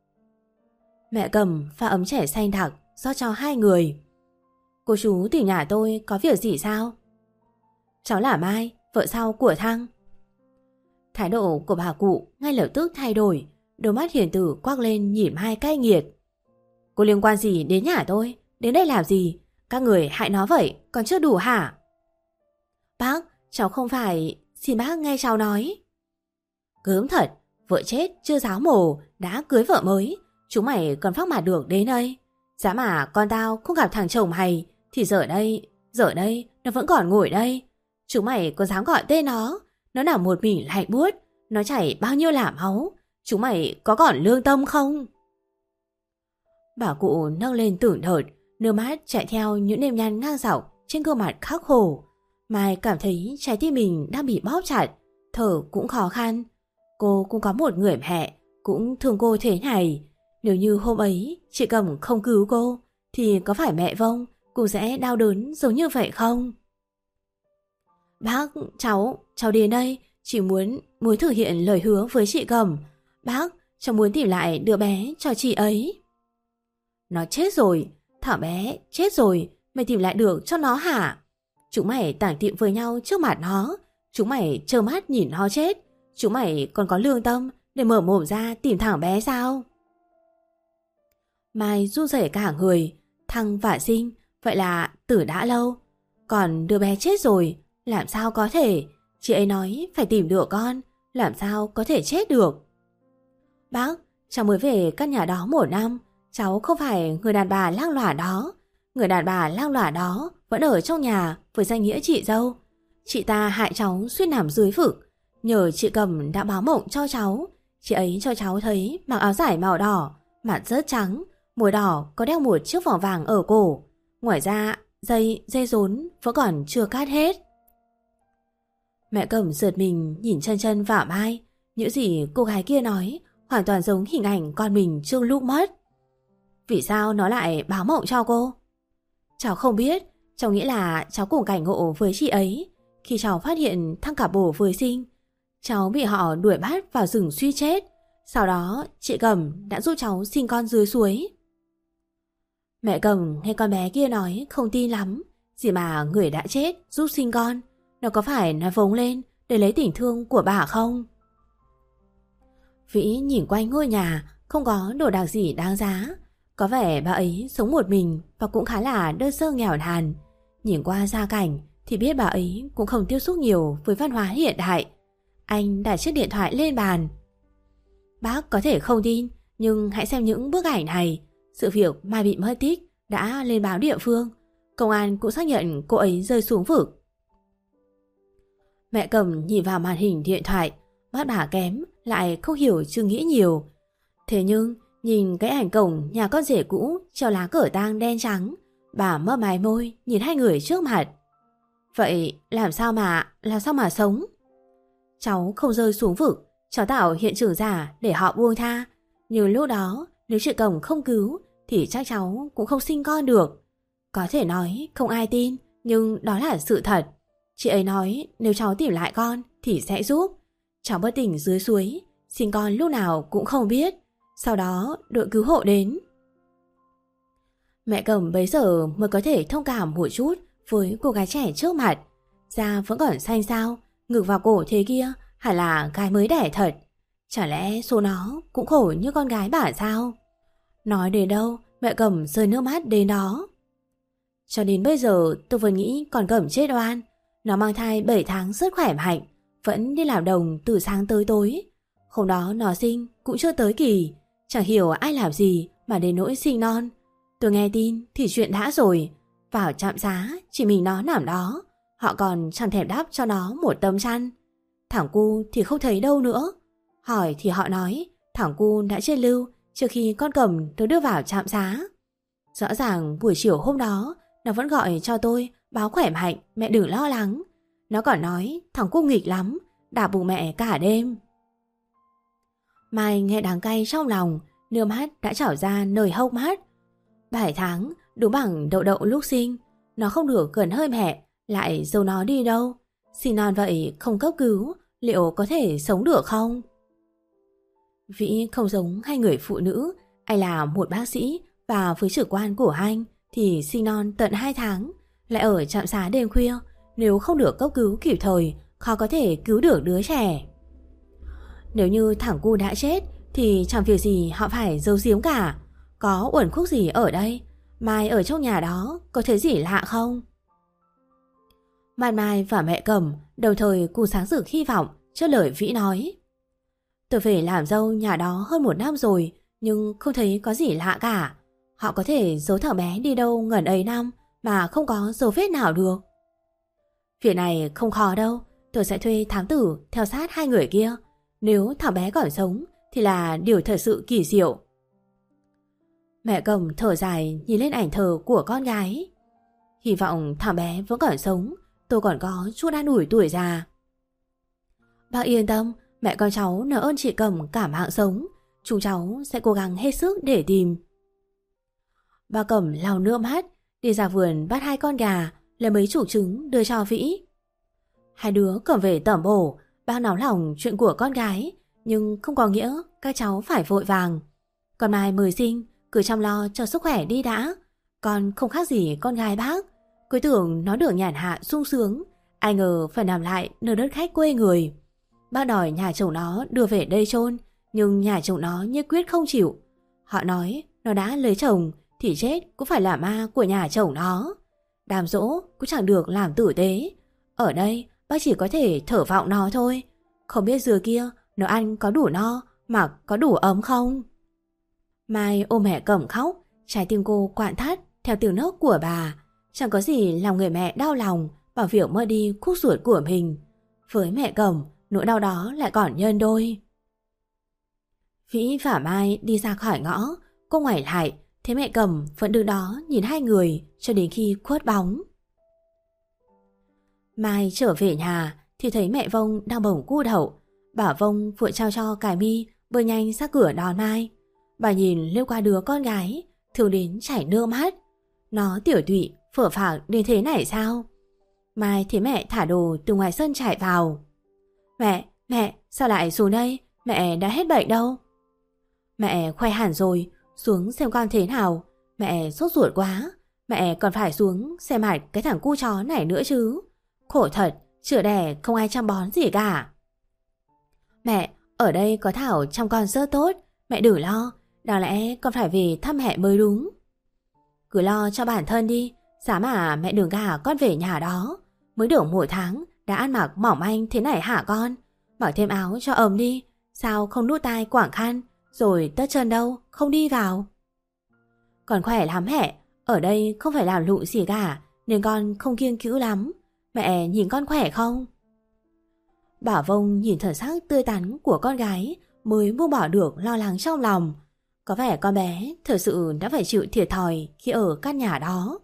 Mẹ Cẩm pha ấm chè xanh đặc rót cho hai người. Cô chú tìm nhà tôi có việc gì sao? Cháu là Mai, vợ sau của Thăng. Thái độ của bà cụ ngay lập tức thay đổi, đôi mắt hiền tử quắc lên nhìn Mai cay nghiệt. Cô liên quan gì đến nhà tôi? Đến đây làm gì? Các người hại nó vậy còn chưa đủ hả? Bác, cháu không phải... Xin bác nghe cháu nói. Gớm thật, vợ chết chưa ráo mồ đã cưới vợ mới, chúng mày còn phác mặt được đến đây. Giá mà con tao không gặp thằng chồng mày thì giờ đây, giờ đây nó vẫn còn ngồi đây. Chúng mày có dám gọi tên nó? Nó là một mình lạnh buốt, nó chảy bao nhiêu lả máu. Chúng mày có còn lương tâm không? Bà cụ nâng lên tưởng đợt, nước mắt chạy theo những nếp nhăn ngang dọc trên gương mặt khắc khổ. Mai cảm thấy trái tim mình đang bị bóp chặt, thở cũng khó khăn. Cô cũng có một người mẹ, cũng thương cô thế này. Nếu như hôm ấy chị Cẩm không cứu cô, thì có phải mẹ Vông cũng sẽ đau đớn giống như vậy không? Bác, cháu, cháu đến đây chỉ muốn muốn thực hiện lời hứa với chị Cẩm. Bác, cháu muốn tìm lại đứa bé cho chị ấy. Nó chết rồi, thảo bé chết rồi, mày tìm lại được cho nó hả? Chúng mày tảng tiệm với nhau trước mặt nó, chúng mày trơ mắt nhìn nó chết, Chúng mày còn có lương tâm để mở mồm ra tìm thằng bé sao? Mai run rẩy cả người. Thăng và Sinh vậy là tử đã lâu. Còn đứa bé chết rồi, làm sao có thể? Chị ấy nói phải tìm được con, làm sao có thể chết được? Bác, cháu mới về căn nhà đó một năm. Cháu không phải người đàn bà lang lỏa đó. Người đàn bà lang lỏa đó vẫn ở trong nhà với danh nghĩa chị dâu. Chị ta hại cháu suýt nằm dưới vực. Nhờ chị Cầm đã báo mộng cho cháu. Chị ấy cho cháu thấy mặc áo giải màu đỏ, mặt rất trắng, môi đỏ, có đeo một chiếc vòng vàng ở cổ. Ngoài ra dây, dây rốn vẫn còn chưa cắt hết. Mẹ Cầm giật mình nhìn chân chân vào Mai. Những gì cô gái kia nói hoàn toàn giống hình ảnh con mình trước lúc mất. Vì sao nó lại báo mộng cho cô? Cháu không biết. Cháu nghĩ là cháu cùng cảnh ngộ với chị ấy. Khi cháu phát hiện Thăng cả bồ với Sinh, cháu bị họ đuổi bắt vào rừng suy chết. Sau đó chị Cầm đã giúp cháu sinh con dưới suối. Mẹ Cầm nghe con bé kia nói không tin lắm. Gì mà người đã chết giúp sinh con, nó có phải nói vống lên để lấy tình thương của bà không? Vĩ nhìn quanh ngôi nhà, không có đồ đạc gì đáng giá. Có vẻ bà ấy sống một mình và cũng khá là đơn sơ nghèo nàn. Nhìn qua gia cảnh thì biết bà ấy cũng không tiếp xúc nhiều với văn hóa hiện đại. Anh đặt chiếc điện thoại lên bàn. Bác có thể không tin, nhưng hãy xem những bức ảnh này. Sự việc Mai bị mất tích đã lên báo địa phương. Công an cũng xác nhận cô ấy rơi xuống vực. Mẹ Cầm nhìn vào màn hình điện thoại, mắt bà kém, lại không hiểu chưa nghĩ nhiều. Thế nhưng nhìn cái ảnh cổng nhà con rể cũ treo lá cờ tang đen trắng, bà mấp mái môi nhìn hai người trước mặt. Vậy làm sao mà, làm sao mà sống? Cháu không rơi xuống vực, cháu tạo hiện trường giả để họ buông tha. Nhưng lúc đó nếu chị Cổng không cứu thì chắc cháu cũng không sinh con được. Có thể nói không ai tin, nhưng đó là sự thật. Chị ấy nói nếu cháu tìm lại con thì sẽ giúp. Cháu bất tỉnh dưới suối, sinh con lúc nào cũng không biết. Sau đó đội cứu hộ đến. Mẹ Cẩm bấy giờ mới có thể thông cảm một chút với cô gái trẻ trước mặt. Da vẫn còn xanh xao, ngực vào cổ thế kia hẳn là gái mới đẻ thật. Chả lẽ số nó cũng khổ như con gái bà sao? Nói đến đâu mẹ Cẩm rơi nước mắt đến đó. Cho đến bây giờ tôi vẫn nghĩ con Cẩm chết oan. Nó mang thai bảy tháng rất khỏe mạnh, vẫn đi làm đồng từ sáng tới tối. Hôm đó nó sinh cũng chưa tới kỳ, chẳng hiểu ai làm gì mà đến nỗi sinh non. Tôi nghe tin thì chuyện đã rồi. Vào trạm xá chỉ mình nó nằm đó. Họ còn chẳng thèm đắp cho nó một tấm chăn. Thằng cu thì không thấy đâu nữa. Hỏi thì họ nói thằng cu đã chết lưu trước khi con Cẩm được đưa vào trạm xá. Rõ ràng buổi chiều hôm đó nó vẫn gọi cho tôi báo khỏe mạnh, mẹ đừng lo lắng. Nó còn nói thằng cu nghịch lắm, đạp bụng mẹ cả đêm. Mai nghe đắng cay trong lòng, nước mắt đã trào ra nơi hốc mắt. Bảy tháng đúng bằng đậu đậu lúc sinh. Nó không được gần hơi mẹ, lại giấu nó đi đâu. Sinh non vậy không cấp cứu, liệu có thể sống được không? Vĩ không giống hai người phụ nữ. Anh là một bác sĩ, và với trực quan của anh thì sinh non tận hai tháng, lại ở trạm xá đêm khuya. Nếu không được cấp cứu kịp thời, khó có thể cứu được đứa trẻ. Nếu như thằng cu đã chết thì chẳng việc gì họ phải giấu giếm cả. Có uẩn khúc gì ở đây? Mai ở trong nhà đó có thấy gì lạ không? Mai Mai và mẹ Cẩm đồng thời cùng sáng rực hy vọng trước lời Vĩ nói. Tôi về làm dâu nhà đó hơn một năm rồi, nhưng không thấy có gì lạ cả. Họ có thể giấu thằng bé đi đâu ngần ấy năm mà không có dấu vết nào được. Việc này không khó đâu. Tôi sẽ thuê thám tử theo sát hai người kia. Nếu thằng bé còn sống thì là điều thật sự kỳ diệu. Mẹ Cẩm thở dài nhìn lên ảnh thờ của con gái. Hy vọng thằng bé vẫn còn sống, tôi còn có chút an ủi tuổi già. Bác yên tâm, mẹ con cháu nợ ơn chị Cẩm cả mạng sống. Chúng cháu sẽ cố gắng hết sức để tìm. Bà Cẩm lau nước mắt, đi ra vườn bắt hai con gà, lấy mấy chục trứng đưa cho Vĩ. Hai đứa cầm về tẩm bổ. Bác nóng lòng chuyện của con gái, nhưng không có nghĩa các cháu phải vội vàng. Còn Mai mới sinh, cứ chăm lo cho sức khỏe đi đã. Con không khác gì con gái bác. Cứ tưởng nó được nhàn hạ sung sướng, ai ngờ phải nằm lại nơi đất khách quê người. bác đòi nhà chồng nó đưa về đây chôn, nhưng nhà chồng nó nhất quyết không chịu. Họ nói nó đã lấy chồng thì chết cũng phải là ma của nhà chồng nó. Đám dỗ cũng chẳng được làm tử tế. Ở đây bác chỉ có thể thở vọng nó thôi. Không biết giờ kia nó ăn có đủ no, mặc có đủ ấm không? Mai ôm mẹ Cẩm khóc, trái tim cô quặn thắt theo tiếng nấc của bà. Chẳng có gì làm người mẹ đau lòng bảo việc mất đi khúc ruột của mình. Với mẹ Cẩm, nỗi đau đó lại còn nhân đôi. Vĩ và Mai đi ra khỏi ngõ, cô ngoảnh lại, thấy mẹ Cẩm vẫn đứng đó nhìn hai người cho đến khi khuất bóng. Mai trở về nhà thì thấy mẹ Vông đang bồng cu đậu. Bà Vông vội trao cho Cải Mi bơi nhanh ra cửa đón Mai. Bà nhìn lướt qua đứa con gái, thương đến chảy nước mắt. Nó tiểu tụy, phở phạc đến thế này sao? Mai thấy mẹ thả đồ từ ngoài sân chạy vào. Mẹ, mẹ, sao lại xuống đây? Mẹ đã hết bệnh đâu? Mẹ khoe hẳn rồi, xuống xem con thế nào. Mẹ sốt ruột quá. Mẹ còn phải xuống xem hạt cái thằng cu chó này nữa chứ. Khổ thật, chữa đẻ không ai chăm bón gì cả. Mẹ, ở đây có Thảo chăm con rất tốt. Mẹ đừng lo, đáng lẽ con phải về thăm mẹ mới đúng. Cứ lo cho bản thân đi, dám mà mẹ đừng gả con về nhà đó. Mới được một tháng đã ăn mặc mỏng manh thế này hả con? Mặc thêm áo cho ấm đi. Sao không nút tai quảng khăn, rồi tất chân đâu, không đi vào? Con khỏe lắm mẹ, ở đây không phải làm lụ gì cả, nên con không kiêng cữ lắm. Mẹ nhìn con khỏe không? Bà Vông nhìn thần sắc tươi tắn của con gái mới buông bỏ được lo lắng trong lòng. Có vẻ con bé thật sự đã phải chịu thiệt thòi khi ở căn nhà đó.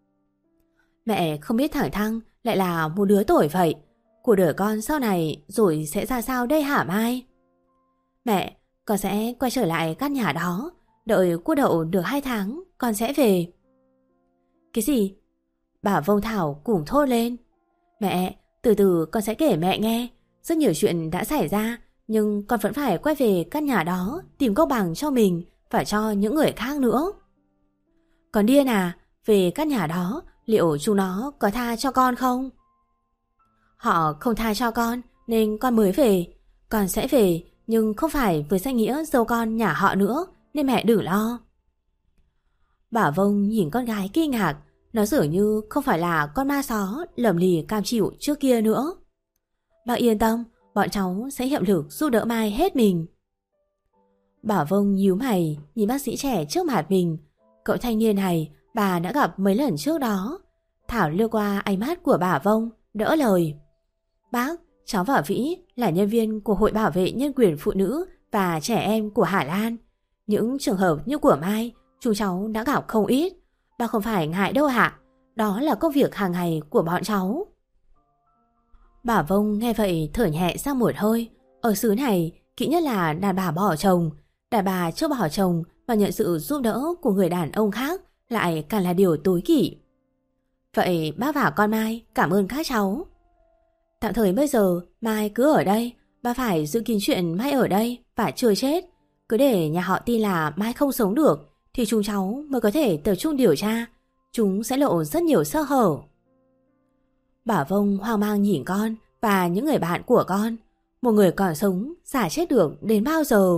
Mẹ không biết thằng Thăng lại là một đứa tồi vậy. Cuộc đời con sau này rồi sẽ ra sao đây hả Mai? Mẹ, con sẽ quay trở lại căn nhà đó. Đợi cô đậu được hai tháng con sẽ về. Cái gì? Bà Vông Thảo cùng thốt lên. Mẹ, từ từ con sẽ kể mẹ nghe. Rất nhiều chuyện đã xảy ra, nhưng con vẫn phải quay về căn nhà đó tìm công bằng cho mình và cho những người khác nữa. Con điên à? Về căn nhà đó liệu chúng nó có tha cho con không? Họ không tha cho con nên con mới về. Con sẽ về, nhưng không phải với danh nghĩa dâu con nhà họ nữa, nên mẹ đừng lo. Bà Vông nhìn con gái kinh ngạc. Nó dường như không phải là con ma só lầm lì cam chịu trước kia nữa. Bác yên tâm, bọn cháu sẽ hiệu lực giúp đỡ Mai hết mình. Bà Vông nhíu mày nhìn bác sĩ trẻ trước mặt mình. Cậu thanh niên này bà đã gặp mấy lần trước đó. Thảo lướt qua ánh mắt của bà Vông, đỡ lời. Bác, cháu và Vĩ là nhân viên của Hội Bảo vệ Nhân quyền Phụ nữ và Trẻ em của Hà Lan. Những trường hợp như của Mai, chúng cháu đã gặp không ít. Bác không phải ngại đâu hả? Đó là công việc hàng ngày của bọn cháu. Bà Vông nghe vậy thở nhẹ ra một hơi. Ở xứ này, kỹ nhất là đàn bà bỏ chồng. Đàn bà chưa bỏ chồng và nhận sự giúp đỡ của người đàn ông khác lại càng là điều tối kỵ. Vậy bác và con Mai cảm ơn các cháu. Tạm thời bây giờ Mai cứ ở đây. Bác phải giữ kín chuyện Mai ở đây và chưa chết. Cứ để nhà họ tin là Mai không sống được thì chúng cháu mới có thể tập trung điều tra. Chúng sẽ lộ rất nhiều sơ hở. Bà Vông hoang mang nhìn con và những người bạn của con. Một người còn sống giả chết được đến bao giờ?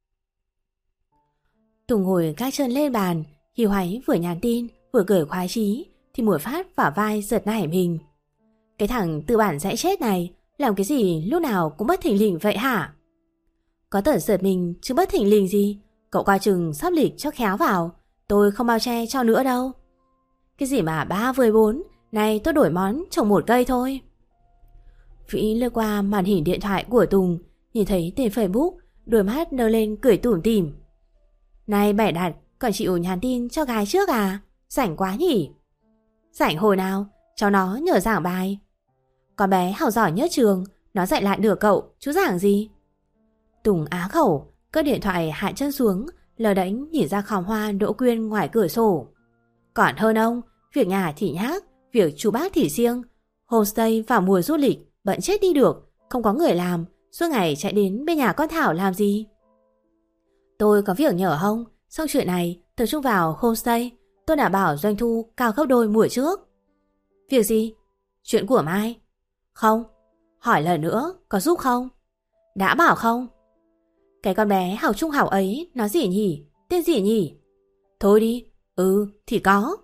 Tùng ngồi gác chân lên bàn, Hiếu Hoáy vừa nhắn tin vừa cười khoái chí thì một phát vào vai giật nảy mình. Cái thằng tư bản dạy chết này làm cái gì lúc nào cũng bất thình lình vậy hả? Có tẩn giật mình chứ bất thình lình gì. Cậu qua chừng sắp lịch cho khéo vào. Tôi không bao che cho nữa đâu. Cái gì mà ba với bốn. Này tôi đổi món trồng một cây thôi. Vĩ lướt qua màn hình điện thoại của Tùng, nhìn thấy tên Facebook, đôi mắt nở lên cười tủm tỉm. Này bẻ đặt, còn chịu nhắn tin cho gái trước à? Rảnh quá nhỉ? Rảnh hồi nào? Cháu nó nhờ giảng bài. Con bé học giỏi nhất trường, nó dạy lại được cậu, chú giảng gì? Tùng á khẩu, cất điện thoại hạ chân xuống, lờ đánh nhìn ra khóm hoa đỗ quyên ngoài cửa sổ. Còn hơn ông, việc nhà thì nhác, việc chú bác thì riêng. Homestay vào mùa du lịch, bận chết đi được, không có người làm, suốt ngày chạy đến bên nhà con Thảo làm gì? Tôi có việc nhờ không? Sau chuyện này, tập trung vào homestay, tôi đảm bảo doanh thu cao gấp đôi mùa trước. Việc gì? Chuyện của Mai? Không. Hỏi lần nữa, có giúp không? Đã bảo không? Cái con bé học trung học ấy nó gì nhỉ? Tên gì nhỉ? Thôi đi. Ừ thì có.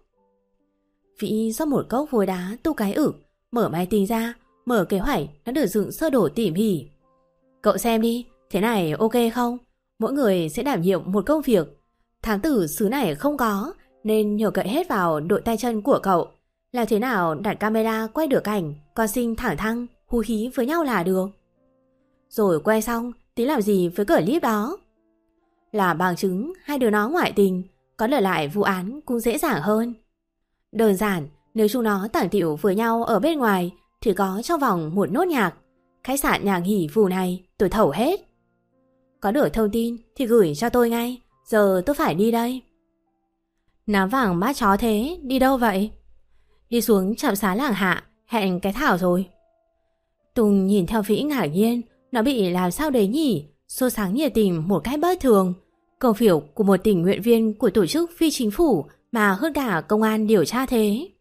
Vĩ rót một cốc vối đá tu cái ử, mở máy tính ra, mở kế hoạch đã được dựng sơ đồ tỉ mỉ. Cậu xem đi, thế này ok không? Mỗi người sẽ đảm nhiệm một công việc. Thám tử xứ này không có, nên nhờ cậy hết vào đội tay chân của cậu. Làm thế nào đặt camera quay được cảnh con sinh thẳng thăng, hú hí với nhau là được. Rồi quay xong, tính làm gì với clip đó? Là bằng chứng hai đứa nó ngoại tình, có lỡ lại vụ án cũng dễ dàng hơn. Đơn giản, nếu chúng nó tảng tiểu với nhau ở bên ngoài thì có trong vòng một nốt nhạc. Khách sạn nhà nghỉ vụ này tôi thầu hết. Có được thông tin thì gửi cho tôi ngay. Giờ tôi phải đi đây. Nám vàng mắt chó thế, đi đâu vậy? Đi xuống trạm xá làng Hạ, hẹn cái Thảo rồi. Tùng nhìn theo Vĩ ngạc nhiên. Nó bị làm sao đấy nhỉ? Xô sáng nhiệt tình một cách bất thường. Công việc của một tình nguyện viên của tổ chức phi chính phủ mà hơn cả công an điều tra thế.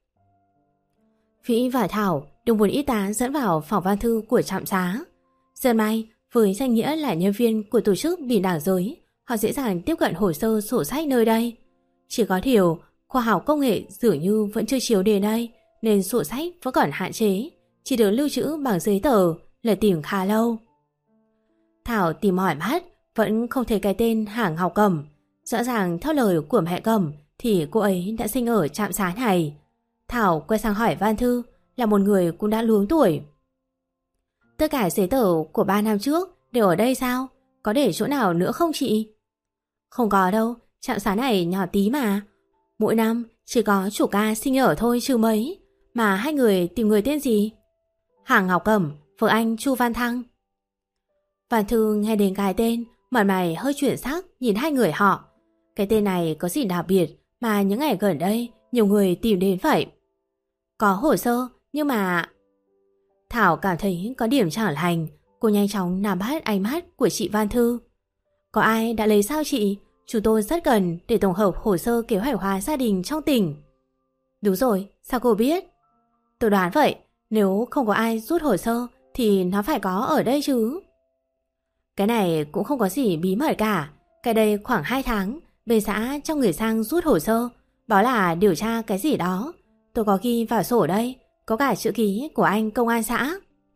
Vĩ và Thảo được một y tá dẫn vào phòng văn thư của trạm xá. Rất may, với danh nghĩa là nhân viên của tổ chức bình đẳng giới, họ dễ dàng tiếp cận hồ sơ sổ sách nơi đây. Chỉ có điều, khoa học công nghệ dường như vẫn chưa chiếu đến đây, nên sổ sách vẫn còn hạn chế, chỉ được lưu trữ bằng giấy tờ, là tìm khá lâu. Thảo tìm mỏi mắt, vẫn không thấy cái tên Hàng Ngọc Cẩm. Rõ ràng theo lời của mẹ Cẩm thì cô ấy đã sinh ở trạm xá này. Thảo quay sang hỏi Văn Thư, là một người cũng đã luống tuổi. Tất cả giấy tờ của ba năm trước đều ở đây sao? Có để chỗ nào nữa không chị? Không có đâu, trạm xá này nhỏ tí mà. Mỗi năm chỉ có chủ ca sinh ở thôi chứ mấy. Mà hai người tìm người tên gì? Hàng Ngọc Cẩm, vợ anh Chu Văn Thăng. Văn Thư nghe đến cái tên, mặt mày hơi chuyển sắc nhìn hai người họ. Cái tên này có gì đặc biệt mà những ngày gần đây nhiều người tìm đến vậy? Có hồ sơ, nhưng mà... Thảo cảm thấy có điểm chẳng lành. Cô nhanh chóng nắm bắt ánh mắt của chị Văn Thư. Có ai đã lấy sao chị? Chúng tôi rất cần để tổng hợp hồ sơ kế hoạch hóa gia đình trong tỉnh. Đúng rồi, sao cô biết? Tôi đoán vậy, nếu không có ai rút hồ sơ thì nó phải có ở đây chứ. Cái này cũng không có gì bí mật cả. Cái đây khoảng hai tháng, bên xã cho người sang rút hồ sơ, bảo là điều tra cái gì đó. Tôi có ghi vào sổ đây, có cả chữ ký của anh công an xã.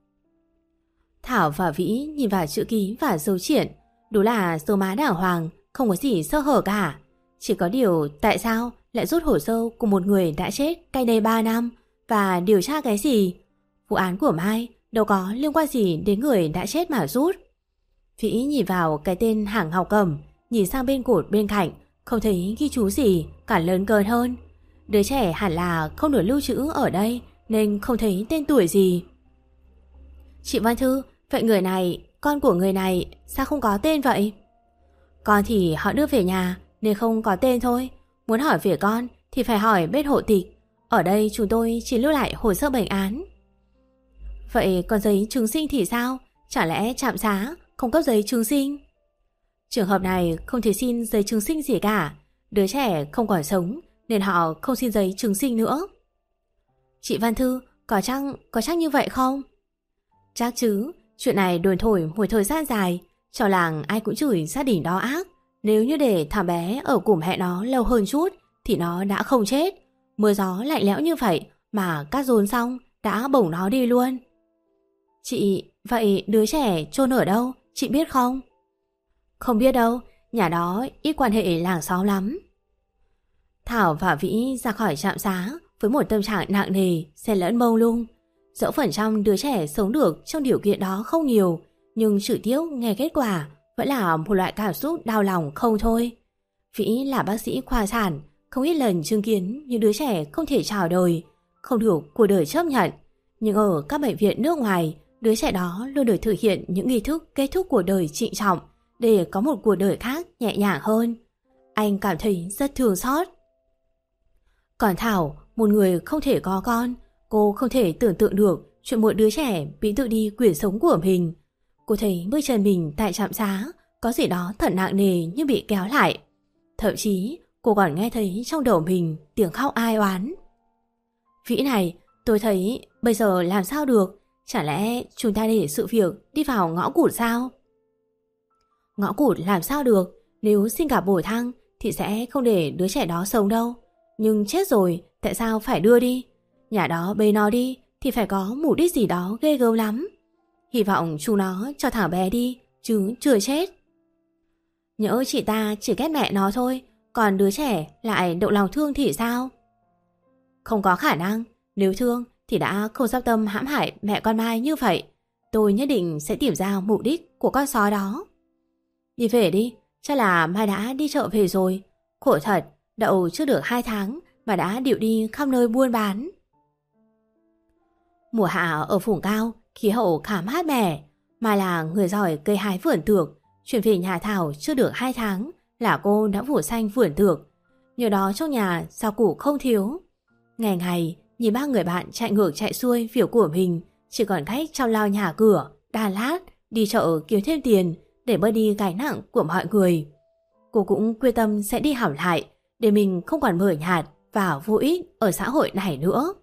Thảo và Vĩ nhìn vào chữ ký và dấu triển. Đúng là số má đàng hoàng, không có gì sơ hở cả. Chỉ có điều tại sao lại rút hồ sơ của một người đã chết cách đây ba năm và điều tra cái gì? Vụ án của Mai đâu có liên quan gì đến người đã chết mà rút. Vĩ nhìn vào cái tên Hàng Ngọc Cẩm, nhìn sang bên cột bên cạnh, không thấy ghi chú gì cả lớn cơn hơn. Đứa trẻ hẳn là không được lưu trữ ở đây nên không thấy tên tuổi gì. Chị Văn Thư, vậy người này, con của người này sao không có tên vậy? Con thì họ đưa về nhà nên không có tên thôi. Muốn hỏi về con thì phải hỏi bên hộ tịch. Ở đây chúng tôi chỉ lưu lại hồ sơ bệnh án. Vậy còn giấy chứng sinh thì sao? Chả lẽ trạm xá không cấp giấy chứng sinh? Trường hợp này không thể xin giấy chứng sinh gì cả. Đứa trẻ không còn sống nên họ không xin giấy chứng sinh nữa. Chị Văn Thư, có chắc, có chắc như vậy không? Chắc chứ, chuyện này đồn thổi một thời gian dài. Trong làng ai cũng chửi gia đình đó ác. Nếu như để thằng bé ở cùng mẹ nó lâu hơn chút thì nó đã không chết. Mưa gió lạnh lẽo như vậy mà cắt dồn xong đã bổng nó đi luôn. Chị, vậy đứa trẻ chôn ở đâu, chị biết không? Không biết đâu, nhà đó ít quan hệ làng xóm lắm. Thảo và Vĩ ra khỏi trạm xá với một tâm trạng nặng nề, xen lẫn mông lung. Dẫu phần trăm đứa trẻ sống được trong điều kiện đó không nhiều, nhưng trực tiếp nghe kết quả vẫn là một loại cảm xúc đau lòng không thôi. Vĩ là bác sĩ khoa sản, không ít lần chứng kiến những đứa trẻ không thể chào đời, không được cuộc đời chấp nhận. Nhưng ở các bệnh viện nước ngoài, đứa trẻ đó luôn được thực hiện những nghi thức kết thúc cuộc đời trịnh trọng để có một cuộc đời khác nhẹ nhàng hơn. Anh cảm thấy rất thương xót. Còn Thảo, một người không thể có con, cô không thể tưởng tượng được chuyện một đứa trẻ bị tự đi quyền sống của mình. Cô thấy bước chân mình tại trạm xá có gì đó thật nặng nề như bị kéo lại. Thậm chí cô còn nghe thấy trong đầu mình tiếng khóc ai oán. Vĩ này, tôi thấy bây giờ làm sao được? Chả lẽ chúng ta để sự việc đi vào ngõ cụt sao? Ngõ cụt làm sao được, nếu xin cả bổ thăng thì sẽ không để đứa trẻ đó sống đâu. Nhưng chết rồi, tại sao phải đưa đi? Nhà đó bê nó đi thì phải có mục đích gì đó ghê gớm lắm. Hy vọng chúng nó cho thằng bé đi, chứ chưa chết. Nhỡ chị ta chỉ ghét mẹ nó thôi, còn đứa trẻ lại động lòng thương thì sao? Không có khả năng, nếu thương thì đã không dao tâm hãm hại mẹ con Mai như vậy. Tôi nhất định sẽ tìm ra mục đích của con sói đó. Đi về đi, chắc là Mai đã đi chợ về rồi. Khổ thật, đậu chưa được hai tháng mà đã điệu đi khắp nơi buôn bán. Mùa hạ ở vùng cao, khí hậu khá mát mẻ. Mai là người giỏi cây hái vườn tược. Chuyển về nhà Thảo chưa được hai tháng là cô đã phủ xanh vườn tược. Nhờ đó trong nhà rau củ không thiếu. Ngày ngày nhìn ba người bạn chạy ngược chạy xuôi việc của mình, chỉ còn cách trong lao nhà cửa, đan lát, đi chợ kiếm thêm tiền để bớt đi gánh nặng của mọi người. Cô cũng quyết tâm sẽ đi hỏng lại để mình không còn mờ nhạt và vô ích ở xã hội này nữa.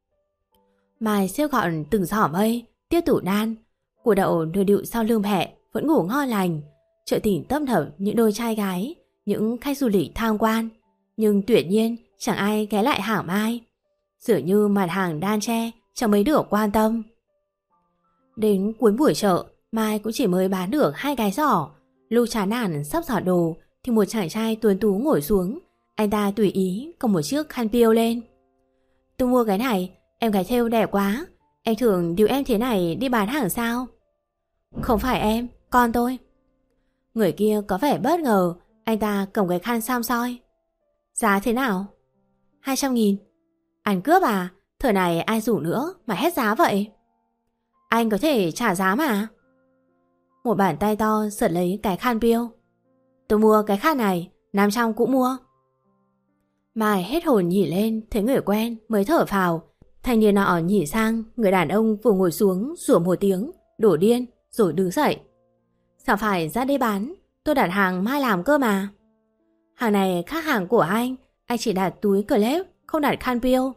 Mai xếp gọn từng giỏ mây, tiếp tục đan. Củ đậu đưa điệu sau lưng mẹ vẫn ngủ ngon lành. Chợ tỉnh tấp nập những đôi trai gái, những khách du lịch tham quan. Nhưng tuyệt nhiên chẳng ai ghé lại hàng Mai. Dường như mặt hàng đan tre chẳng mấy được quan tâm. Đến cuối buổi chợ, Mai cũng chỉ mới bán được hai cái giỏ. Lúc chán nản sắp giỏ đồ thì một chàng trai tuấn tú ngồi xuống. Anh ta tùy ý cầm một chiếc khăn piêu lên. Tôi mua cái này, em gái thêu đẹp quá. Anh thường điều em thế này đi bán hàng sao? Không phải em, con tôi. Người kia có vẻ bất ngờ. Anh ta cầm cái khăn xăm soi. Giá thế nào? Hai trăm nghìn. Ăn cướp à? Thời này ai rủ nữa mà hết giá vậy? Anh có thể trả giá mà. Một bàn tay to giật lấy cái khăn piêu. Tôi mua cái khăn này, năm trăm cũng mua. Mai hết hồn nhìn lên, thấy người quen mới thở phào. Thanh niên nọ nhìn sang người đàn ông vừa ngồi xuống, rủa một tiếng, đổ điên rồi đứng dậy. Sao phải ra đây bán? Tôi đặt hàng Mai làm cơ mà. Hàng này khác hàng của anh, anh chỉ đặt túi clip, không đặt khăn piêu.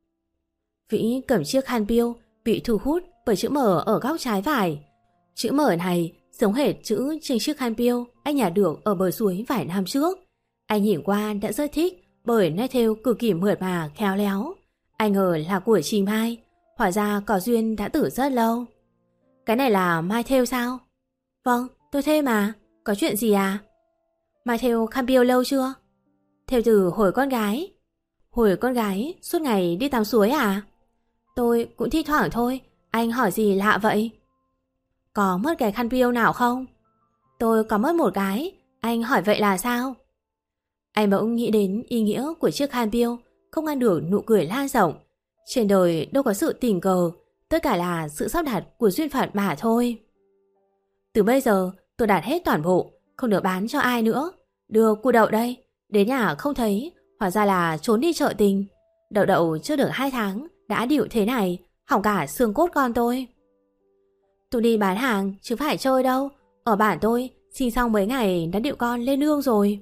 Vĩ cầm chiếc khăn piêu bị thu hút bởi chữ M ở góc trái phải. Chữ M này giống hệt chữ trên chiếc khăn piêu anh nhặt được ở bờ suối vài năm trước. Anh nhìn qua đã rất thích bởi nét thêu cực kỳ mượt mà khéo léo. Anh ngờ là của chị Mai, hóa ra có duyên đã từ rất lâu. Cái này là Mai thêu sao? Vâng, tôi thêu mà, có chuyện gì à? Mai thêu khăn piêu lâu chưa? Thêu từ hồi con gái. Hồi con gái suốt ngày đi tắm suối à? Tôi cũng thi thoảng thôi, anh hỏi gì lạ vậy? Có mất cái khăn piêu nào không? Tôi có mất một cái, anh hỏi vậy là sao? Anh bỗng nghĩ đến ý nghĩa của chiếc khăn piêu, không ngăn được nụ cười lan rộng. Trên đời đâu có sự tình cờ, tất cả là sự sắp đặt của duyên phận mà thôi. Từ bây giờ tôi đặt hết toàn bộ, không được bán cho ai nữa. Đưa cu đậu đây, đến nhà không thấy, hóa ra là trốn đi chợ tình. Đậu đậu chưa được hai tháng đã điệu thế này, hỏng cả xương cốt con tôi. Tôi đi bán hàng chứ phải chơi đâu. Ở bản tôi sinh xong mấy ngày đã điệu con lên nương rồi.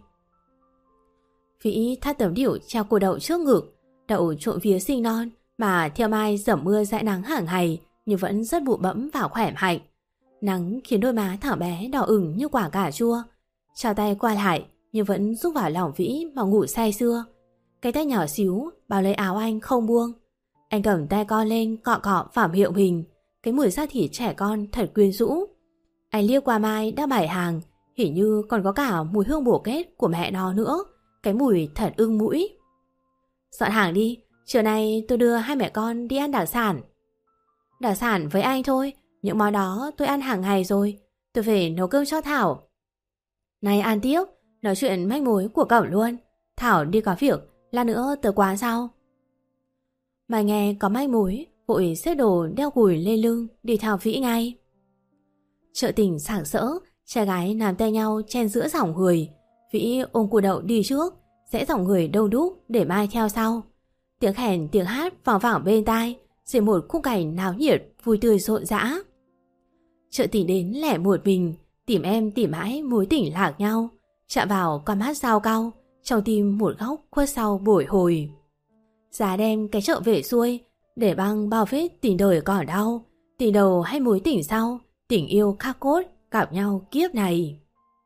Vĩ thắt tấm điệu treo cô đậu trước ngực. Đậu trộm vía sinh non mà theo Mai dầm mưa dãi nắng hàng ngày, nhưng vẫn rất bụ bẫm và khỏe mạnh. Nắng khiến đôi má thảo bé đỏ ửng như quả cà chua. Trao tay qua lại nhưng vẫn rúc vào lòng Vĩ mà ngủ say sưa. Cái tay nhỏ xíu bao lấy áo anh không buông. Anh cầm tay con lên cọ cọ vào miệng mình. Cái mùi da thịt trẻ con thật quyến rũ. Anh liếc qua Mai đã bày hàng, hình như còn có cả mùi hương bổ kết của mẹ nó nữa. Cái mùi thật ưng mũi. Dọn hàng đi, chiều nay tôi đưa hai mẹ con đi ăn đặc sản. Đặc sản với anh thôi, những món đó tôi ăn hàng ngày rồi. Tôi phải nấu cơm cho Thảo. Này ăn tiếp, nói chuyện manh mối của cậu luôn. Thảo đi có việc, lát nữa tới quán sau. Mai nghe có manh mối, vội xếp đồ đeo gùi lên lưng đi theo Vĩ ngay. Chợ tỉnh sảng sỡ, trai gái nắm tay nhau chen giữa dòng người. Vĩ ôm cu đậu đi trước, sẽ dòng người đông đúc để Mai theo sau. Tiếng hèn tiếng hát vang vẳng bên tai, rồi một khung cảnh náo nhiệt vui tươi rộn rã. Chợ tỉnh đến lẻ một mình, tìm em tìm mãi mối tình lạc nhau, chạm vào con mắt dao cau, trong tim một góc khuất sau bồi hồi. Giá đem cái chợ về xuôi, để băng bao vết tình đời còn đau, tình đầu hay mối tình sau, tình yêu khắc cốt gặp nhau kiếp này.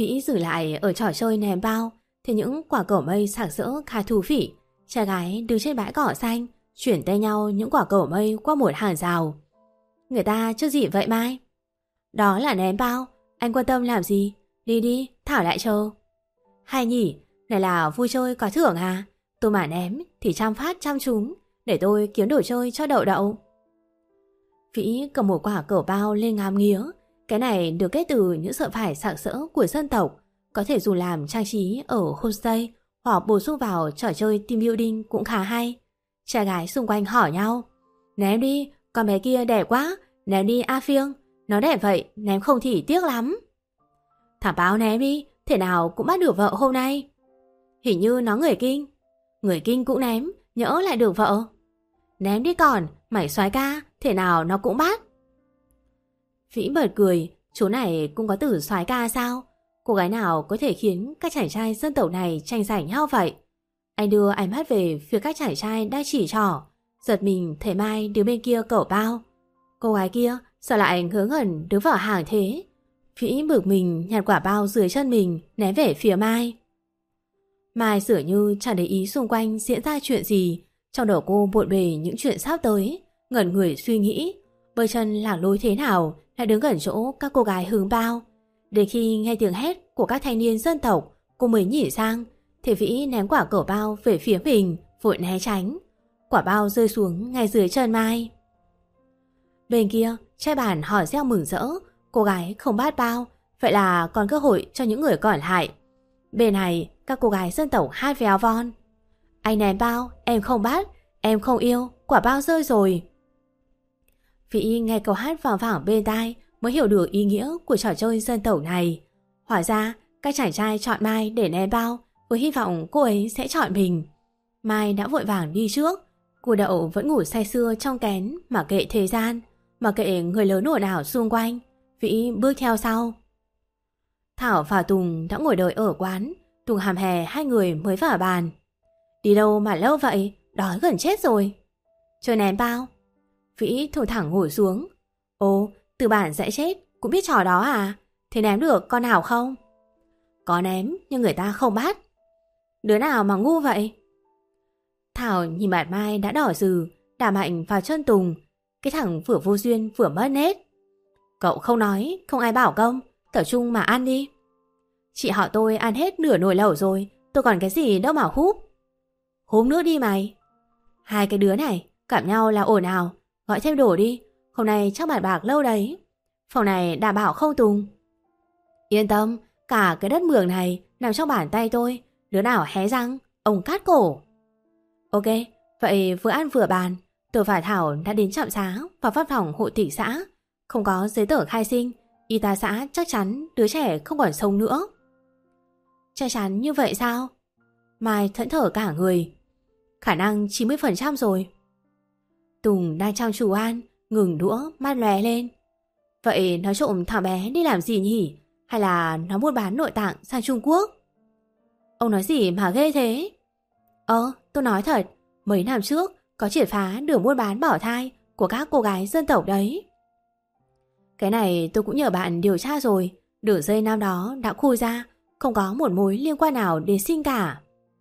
Vĩ dừng lại ở trò chơi ném bao, thì những quả cẩu mây sặc sỡ khá thú vị. Trai gái đứng trên bãi cỏ xanh, chuyển tay nhau những quả cẩu mây qua một hàng rào. Người ta chưa gì vậy Mai? Đó là ném bao, anh quan tâm làm gì? Đi đi, Thảo lại chờ. Hay nhỉ, này là vui chơi có thưởng à? Tôi mà ném thì trăm phát trăm trúng, để tôi kiếm đồ chơi cho đậu đậu. Vĩ cầm một quả cẩu bao lên ngắm nghía. Cái này được kết từ những sợi vải sặc sỡ của dân tộc, có thể dùng làm trang trí ở homestay hoặc bổ sung vào trò chơi team building cũng khá hay. Trai gái xung quanh hỏi nhau: ném đi, con bé kia đẹp quá, ném đi A Phiêng, nó đẹp vậy, ném không thì tiếc lắm. Thả báo ném đi, thế nào cũng bắt được vợ hôm nay. Hình như nó người Kinh. Người Kinh cũng ném, nhỡ lại được vợ. Ném đi còn, mày soái ca, thế nào nó cũng bắt. Vĩ bật cười, chỗ này cũng có từ soái ca sao? Cô gái nào có thể khiến các chàng trai dân tộc này tranh giành nhau vậy? Anh đưa ánh mắt về phía các chàng trai đang chỉ trỏ, giật mình thấy Mai đứng bên kia cẩu bao. Cô gái kia sao lại ngớ ngẩn đứng vào hàng thế? Vĩ bực mình nhặt quả bao dưới chân mình ném về phía Mai. Mai dường như chẳng để ý xung quanh diễn ra chuyện gì. Trong đầu cô bộn bề những chuyện sắp tới, ngẩn người suy nghĩ bơi chân lạc lối thế nào lại đứng gần chỗ các cô gái hướng bao. Đến khi nghe tiếng hét của các thanh niên dân tộc, cô mới nhìn sang, thì Vĩ ném quả cẩu bao về phía mình, vội né tránh. Quả bao rơi xuống ngay dưới chân Mai. Bên kia, trai bản hỏi reo mừng rỡ, cô gái không bắt bao, vậy là còn cơ hội cho những người còn lại. Bên này, các cô gái dân tộc hai véo von. Anh ném bao, em không bắt, em không yêu, quả bao rơi rồi. Vĩ nghe câu hát vang vẳng bên tai mới hiểu được ý nghĩa của trò chơi dân tộc này. Hóa ra, các chàng trai chọn Mai để ném bao với hy vọng cô ấy sẽ chọn mình. Mai đã vội vàng đi trước. Cô Đậu vẫn ngủ say sưa trong kén, mà kệ thế gian, mà kệ người lớn ồn ào xung quanh. Vĩ bước theo sau. Thảo và Tùng đã ngồi đợi ở quán. Tùng hàm hè hai người mới vào bàn. Đi đâu mà lâu vậy? Đói gần chết rồi. Chơi ném bao. Vĩ thổi thẳng ngồi xuống. Ồ, từ bản dạy chết cũng biết trò đó à? Thế ném được con nào không? Có ném nhưng người ta không bắt. Đứa nào mà ngu vậy? Thảo nhìn mặt Mai đã đỏ rừ, đả mạnh vào chân Tùng. Cái thằng vừa vô duyên vừa mất nết. Cậu không nói, không ai bảo công, tập trung mà ăn đi. Chị họ tôi ăn hết nửa nồi lẩu rồi, tôi còn cái gì đâu mà húp. Húp nữa đi mày. Hai cái đứa này cãi nhau là ồn ào, gọi thêm đồ đi, hôm nay chắc bàn bạc lâu đấy. Phòng này đảm bảo không Tùng? Yên tâm, cả cái đất mường này nằm trong bàn tay tôi, đứa nào hé răng, ông cắt cổ. Ok, vậy vừa ăn vừa bàn. Tôi và Thảo đã đến trạm xá và văn phòng hộ tịch xã. Không có giấy tờ khai sinh, y tá xã chắc chắn đứa trẻ không còn sống nữa. Chắc chắn như vậy sao? Mai thẫn thở cả người. Khả năng chín mươi phần trăm rồi. Tùng đang trong chủ ăn, ngừng đũa, mắt lóe lên. Vậy nó trộm thằng bé đi làm gì nhỉ? Hay là nó buôn bán nội tạng sang Trung Quốc? Ông nói gì mà ghê thế? Ờ, tôi nói thật, mấy năm trước có triệt phá đường buôn bán bỏ thai của các cô gái dân tộc đấy. Cái này tôi cũng nhờ bạn điều tra rồi. Đường dây năm đó đã khui ra, không có một mối liên quan nào đến sinh cả.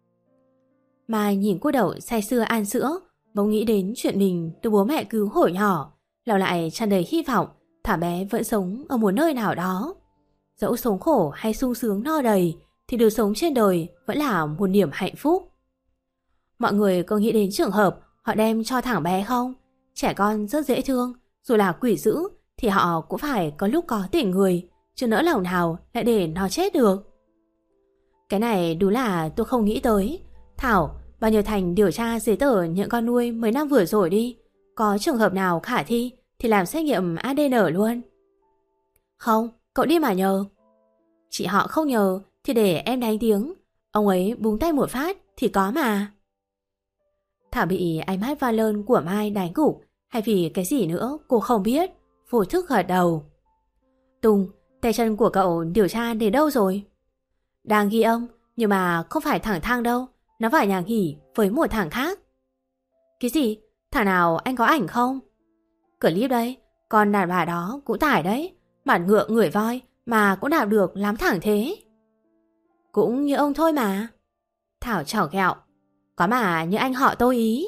Mai nhìn cô Đậu say sưa ăn sữa, bỗng nghĩ đến chuyện mình được bố mẹ cứu hồi nhỏ, lòng lại tràn đầy hy vọng thả bé vẫn sống ở một nơi nào đó. Dẫu sống khổ hay sung sướng no đầy thì được sống trên đời vẫn là một niềm hạnh phúc. Mọi người có nghĩ đến trường hợp họ đem cho thằng bé không? Trẻ con rất dễ thương, dù là quỷ dữ thì họ cũng phải có lúc có tình người, chứ nỡ lòng nào lại để nó chết được. Cái này đúng là tôi không nghĩ tới. Thảo, bao nhiêu thành điều tra giấy tờ nhận con nuôi mấy năm vừa rồi đi. Có trường hợp nào khả thi thì làm xét nghiệm a đê en luôn. Không, cậu đi mà nhờ. Chị họ không nhờ thì để em đánh tiếng. Ông ấy búng tay một phát thì có mà. Thảo bị ánh mắt va lơn của Mai đánh gục, hay vì cái gì nữa cô không biết, vô thức gật đầu. Tùng, tay chân của cậu điều tra đến đâu rồi? Đang ghi âm, nhưng mà không phải thằng Thang đâu, nó vào nhà nghỉ với một thằng khác. Cái gì? Thằng nào anh có ảnh không? Clip đây, con đàn bà đó cũng tải đấy, mặt ngựa người voi mà cũng đạp được lắm thẳng thế. Cũng như ông thôi mà. Thảo chảo ghẹo. Có mà như anh họ tôi ý.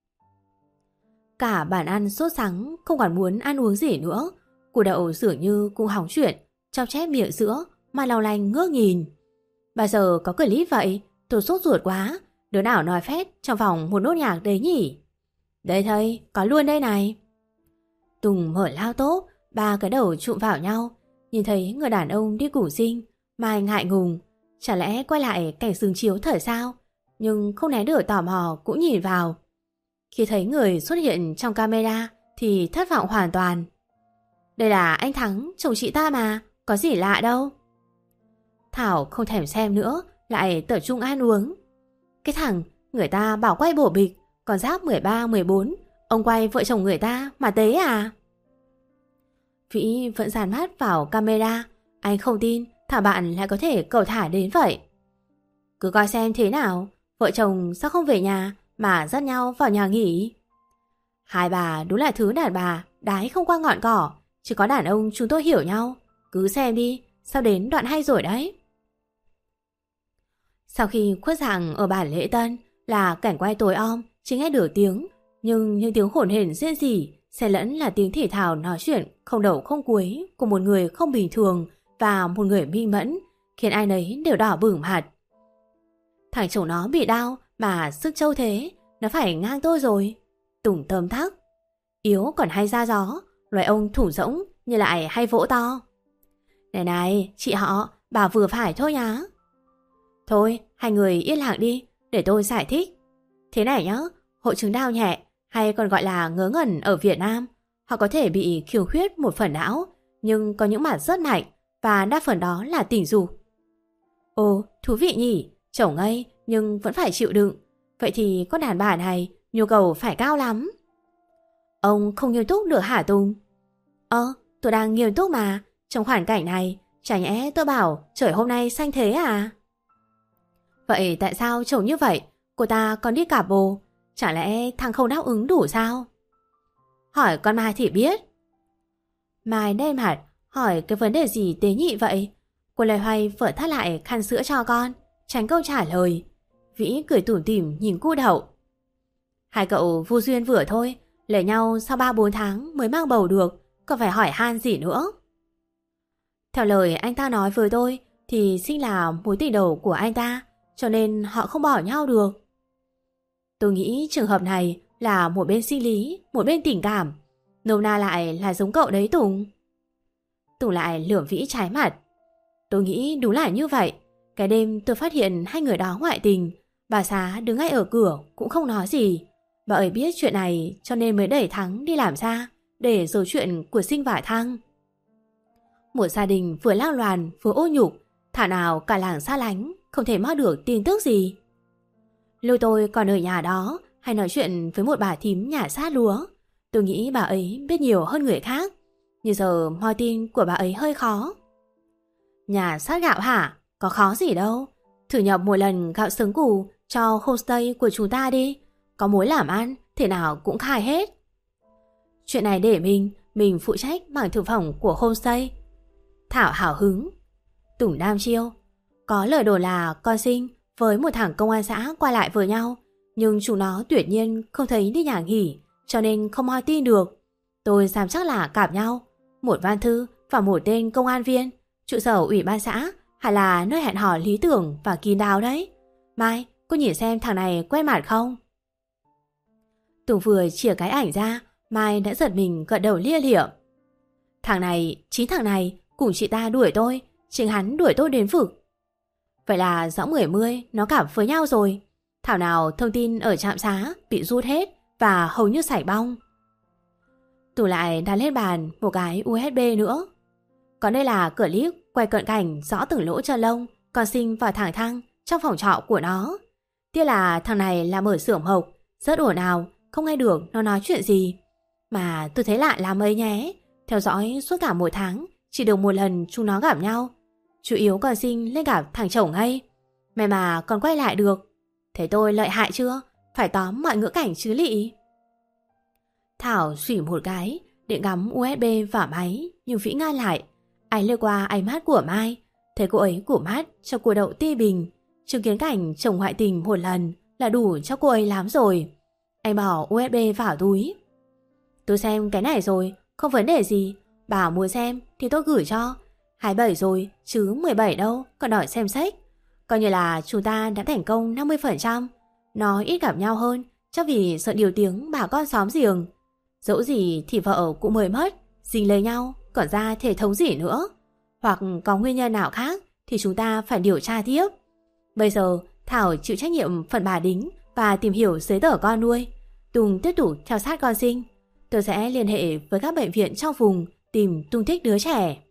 Cả bàn ăn sốt sắng, không còn muốn ăn uống gì nữa. Củ đậu dường như cũng hỏng chuyện, trong chép miệng sữa mà lau lanh ngước nhìn. Bao giờ có clip vậy? Tôi sốt ruột quá. Đứa nào nói phét trong vòng một nốt nhạc đấy nhỉ? Đây thầy, có luôn đây này. Tùng mở laptop, ba cái đầu chụm vào nhau. Nhìn thấy người đàn ông đi cùng Sinh, Mai ngại ngùng. Chả lẽ quay lại cảnh sừng chiếu thời sao? Nhưng không né được tò mò cũng nhìn vào. Khi thấy người xuất hiện trong camera thì thất vọng hoàn toàn. Đây là anh Thắng, chồng chị ta mà, có gì lạ đâu. Thảo không thèm xem nữa, lại tập trung ăn uống. Cái thằng, người ta bảo quay bổ bịch, còn giáp mười ba mười bốn, ông quay vợ chồng người ta mà tế à? Vĩ vẫn dàn mắt vào camera, anh không tin Thảo bạn lại có thể cầu thả đến vậy. Cứ coi xem thế nào, vợ chồng sao không về nhà mà dắt nhau vào nhà nghỉ. Hai bà đúng là thứ đàn bà đái không qua ngọn cỏ, chỉ có đàn ông chúng tôi hiểu nhau. Cứ xem đi, sao đến đoạn hay rồi đấy. Sau khi khuất dạng ở bản lễ tân là cảnh quay tối om, chỉ nghe được tiếng, nhưng những tiếng hổn hển rên rỉ xen lẫn là tiếng thể thao nói chuyện không đầu không cuối của một người không bình thường và một người minh mẫn, khiến ai nấy đều đỏ bừng mặt. Thằng chồng nó bị đau mà sức trâu thế, nó phải ngang tôi rồi. Tùng tơm thắc. Yếu còn hay ra gió, loài ông thủ rỗng như lại hay vỗ to. Này này, chị họ, bà vừa phải thôi nhá. Thôi, hai người yên lặng đi, để tôi giải thích. Thế này nhá, hội chứng đau nhẹ, hay còn gọi là ngớ ngẩn ở Việt Nam, họ có thể bị khiếu khuyết một phần não, nhưng có những mặt rất mạnh, và đa phần đó là tình dục. Ồ, thú vị nhỉ, chồng ngây nhưng vẫn phải chịu đựng. Vậy thì con đàn bà này nhu cầu phải cao lắm. Ông không nghiêm túc được hả Tùng? Ơ, tôi đang nghiêm túc mà. Trong khoản cảnh này, chả nhẽ tôi bảo trời hôm nay xanh thế à? Vậy tại sao chồng như vậy, cô ta còn đi cả bồ? Chả lẽ thằng không đáp ứng đủ sao? Hỏi con Mai thì biết. Mai đen mặt, hỏi cái vấn đề gì tế nhị vậy? Cô loay hoay vỡ thắt lại khăn sữa cho con, tránh câu trả lời. Vĩ cười tủm tỉm nhìn cu đậu. Hai cậu vô duyên vừa thôi, lấy nhau sau ba bốn tháng mới mang bầu được, còn phải hỏi han gì nữa. Theo lời anh ta nói với tôi thì Sinh là mối tình đầu của anh ta, cho nên họ không bỏ nhau được. Tôi nghĩ trường hợp này là một bên sinh lý, một bên tình cảm. Nôm na lại là giống cậu đấy Tùng. Tùng lại lườm Vĩ trái mặt. Tôi nghĩ đúng là như vậy. Cái đêm tôi phát hiện hai người đó ngoại tình, bà Xá đứng ngay ở cửa cũng không nói gì. Bà ấy biết chuyện này cho nên mới đẩy Thắng đi làm ra để rồi chuyện của Sinh và Thăng. Một gia đình vừa lao loàn vừa ô nhục, thả nào cả làng xa lánh, không thể mót được tin tức gì. Lưu tôi còn ở nhà đó hay nói chuyện với một bà thím nhà sát lúa. Tôi nghĩ bà ấy biết nhiều hơn người khác, nhưng giờ moi tin của bà ấy hơi khó. Nhà sát gạo hả? Có khó gì đâu. Thử nhập một lần gạo xứng củ cho homestay của chúng ta đi. Có mối làm ăn, thế nào cũng khai hết. Chuyện này để mình, mình phụ trách bằng thực phẩm của homestay. Thảo hào hứng. Tùng đam chiêu. Có lời đồn là con Sinh với một thằng công an xã qua lại với nhau, nhưng chúng nó tuyệt nhiên không thấy đi nhà nghỉ, cho nên không moi tin được. Tôi dám chắc là cặp nhau. Một văn thư và một tên công an viên, trụ sở ủy ban xã, hay là nơi hẹn hò lý tưởng và kín đáo đấy. Mai, cô nhìn xem thằng này quen mặt không? Tùng vừa chìa cái ảnh ra, Mai đã giật mình gật đầu lia lịa. Thằng này, chính thằng này cùng chị ta đuổi tôi, chính hắn đuổi tôi đến vực. Vậy là rõ mười mươi nó cảm với nhau rồi. Thảo nào thông tin ở trạm xá bị rút hết và hầu như sảy bong. Tùng lại đặt lên bàn một cái u ét bê nữa. Còn đây là clip quay cận cảnh rõ từng lỗ chân lông con Sinh và thằng Thăng trong phòng trọ của nó. Tiếc là thằng này làm ở xưởng hộc, rất ồn ào, không nghe được nó nói chuyện gì. Mà tôi thấy lạ lắm ấy nhé. Theo dõi suốt cả một tháng, chỉ được một lần chúng nó gặp nhau. Chủ yếu con Sinh lên gặp thằng chồng ngay. May mà còn quay lại được. Thế tôi lợi hại chưa? Phải tóm mọi ngữ cảnh chứ lị. Thảo xủy một cái, định gắm u ét bê vào máy, nhưng Vĩ ngăn lại. Anh lướt qua ánh mắt của Mai, Thấy cô ấy cụp mắt cho cua đậu ti bình, chứng kiến cảnh chồng ngoại tình một lần là đủ cho cô ấy lắm rồi. Anh bỏ u ét bê vào túi. Tôi xem cái này rồi, không vấn đề gì. Bảo muốn xem thì tôi gửi cho. hai mươi bảy rồi, chứ mười bảy đâu, còn đòi xem sách. Coi như là chúng ta đã thành công năm mươi phần trăm. Nó ít gặp nhau hơn, chắc vì sợ điều tiếng bà con xóm giềng. Dẫu gì thì vợ cũng mới mất, dính lấy nhau, còn ra thể thống gì nữa. Hoặc có nguyên nhân nào khác thì chúng ta phải điều tra tiếp. Bây giờ Thảo chịu trách nhiệm phần bà đính và tìm hiểu giấy tờ con nuôi. Tùng tiếp tục theo sát con sinh. Tôi sẽ liên hệ với các bệnh viện trong vùng tìm tung tích đứa trẻ.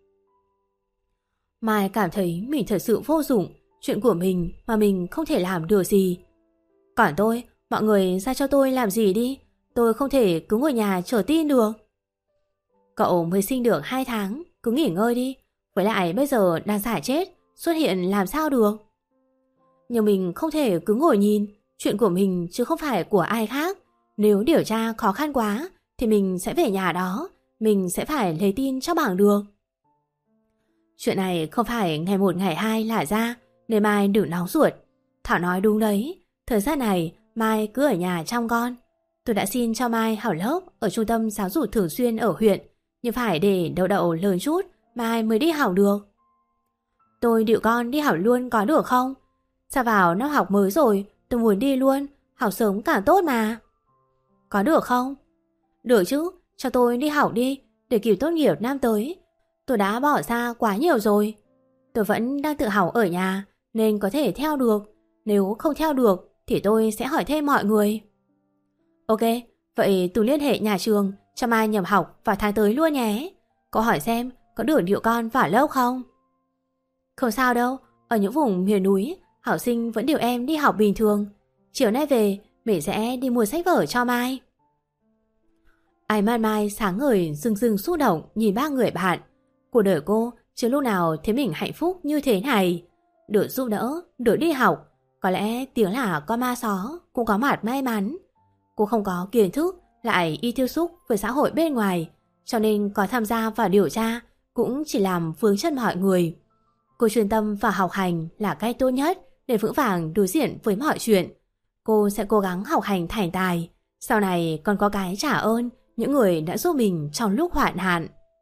Mai cảm thấy mình thật sự vô dụng, chuyện của mình mà mình không thể làm được gì. Còn tôi, mọi người ra cho tôi làm gì đi, tôi không thể cứ ngồi nhà chờ tin được. Cậu mới sinh được hai tháng, cứ nghỉ ngơi đi. Với lại bây giờ đang giả chết, xuất hiện làm sao được. Nhưng mình không thể cứ ngồi nhìn, chuyện của mình chứ không phải của ai khác. Nếu điều tra khó khăn quá thì mình sẽ về nhà đó, mình sẽ phải lấy tin cho bằng được. Chuyện này không phải ngày một ngày hai là ra, nên Mai đừng nóng ruột. Thảo nói đúng đấy, thời gian này Mai cứ ở nhà chăm con. Tôi đã xin cho Mai học lớp ở trung tâm giáo dục thường xuyên ở huyện, nhưng phải để đậu đậu lớn chút Mai mới đi học được. Tôi điệu con đi học luôn có được không? Sao vào năm học mới rồi, tôi muốn đi luôn, học sớm càng tốt mà. Có được không? Được chứ, cho tôi đi học đi, để kịp tốt nghiệp năm tới. Tôi đã bỏ ra quá nhiều rồi. Tôi vẫn đang tự học ở nhà, nên có thể theo được. Nếu không theo được, thì tôi sẽ hỏi thêm mọi người. Ok, vậy tôi liên hệ nhà trường cho Mai nhập học vào tháng tới luôn nhé. Cậu hỏi xem có được điệu con vào lớp không? Không sao đâu, ở những vùng miền núi, học sinh vẫn điều em đi học bình thường. Chiều nay về, mình sẽ đi mua sách vở cho Mai. Ai man Mai sáng ngời rưng rưng xúc động nhìn ba người bạn. Cuộc đời cô chưa lúc nào thấy mình hạnh phúc như thế này. Được giúp đỡ, được đi học. Có lẽ tiếng là con ma só cũng có mặt may mắn. Cô không có kiến thức, lại y tiêu xúc với xã hội bên ngoài, cho nên có tham gia vào điều tra cũng chỉ làm vướng chân mọi người. Cô chuyên tâm vào học hành là cách tốt nhất để vững vàng đối diện với mọi chuyện. Cô sẽ cố gắng học hành thành tài, sau này còn có cái trả ơn những người đã giúp mình trong lúc hoạn nạn.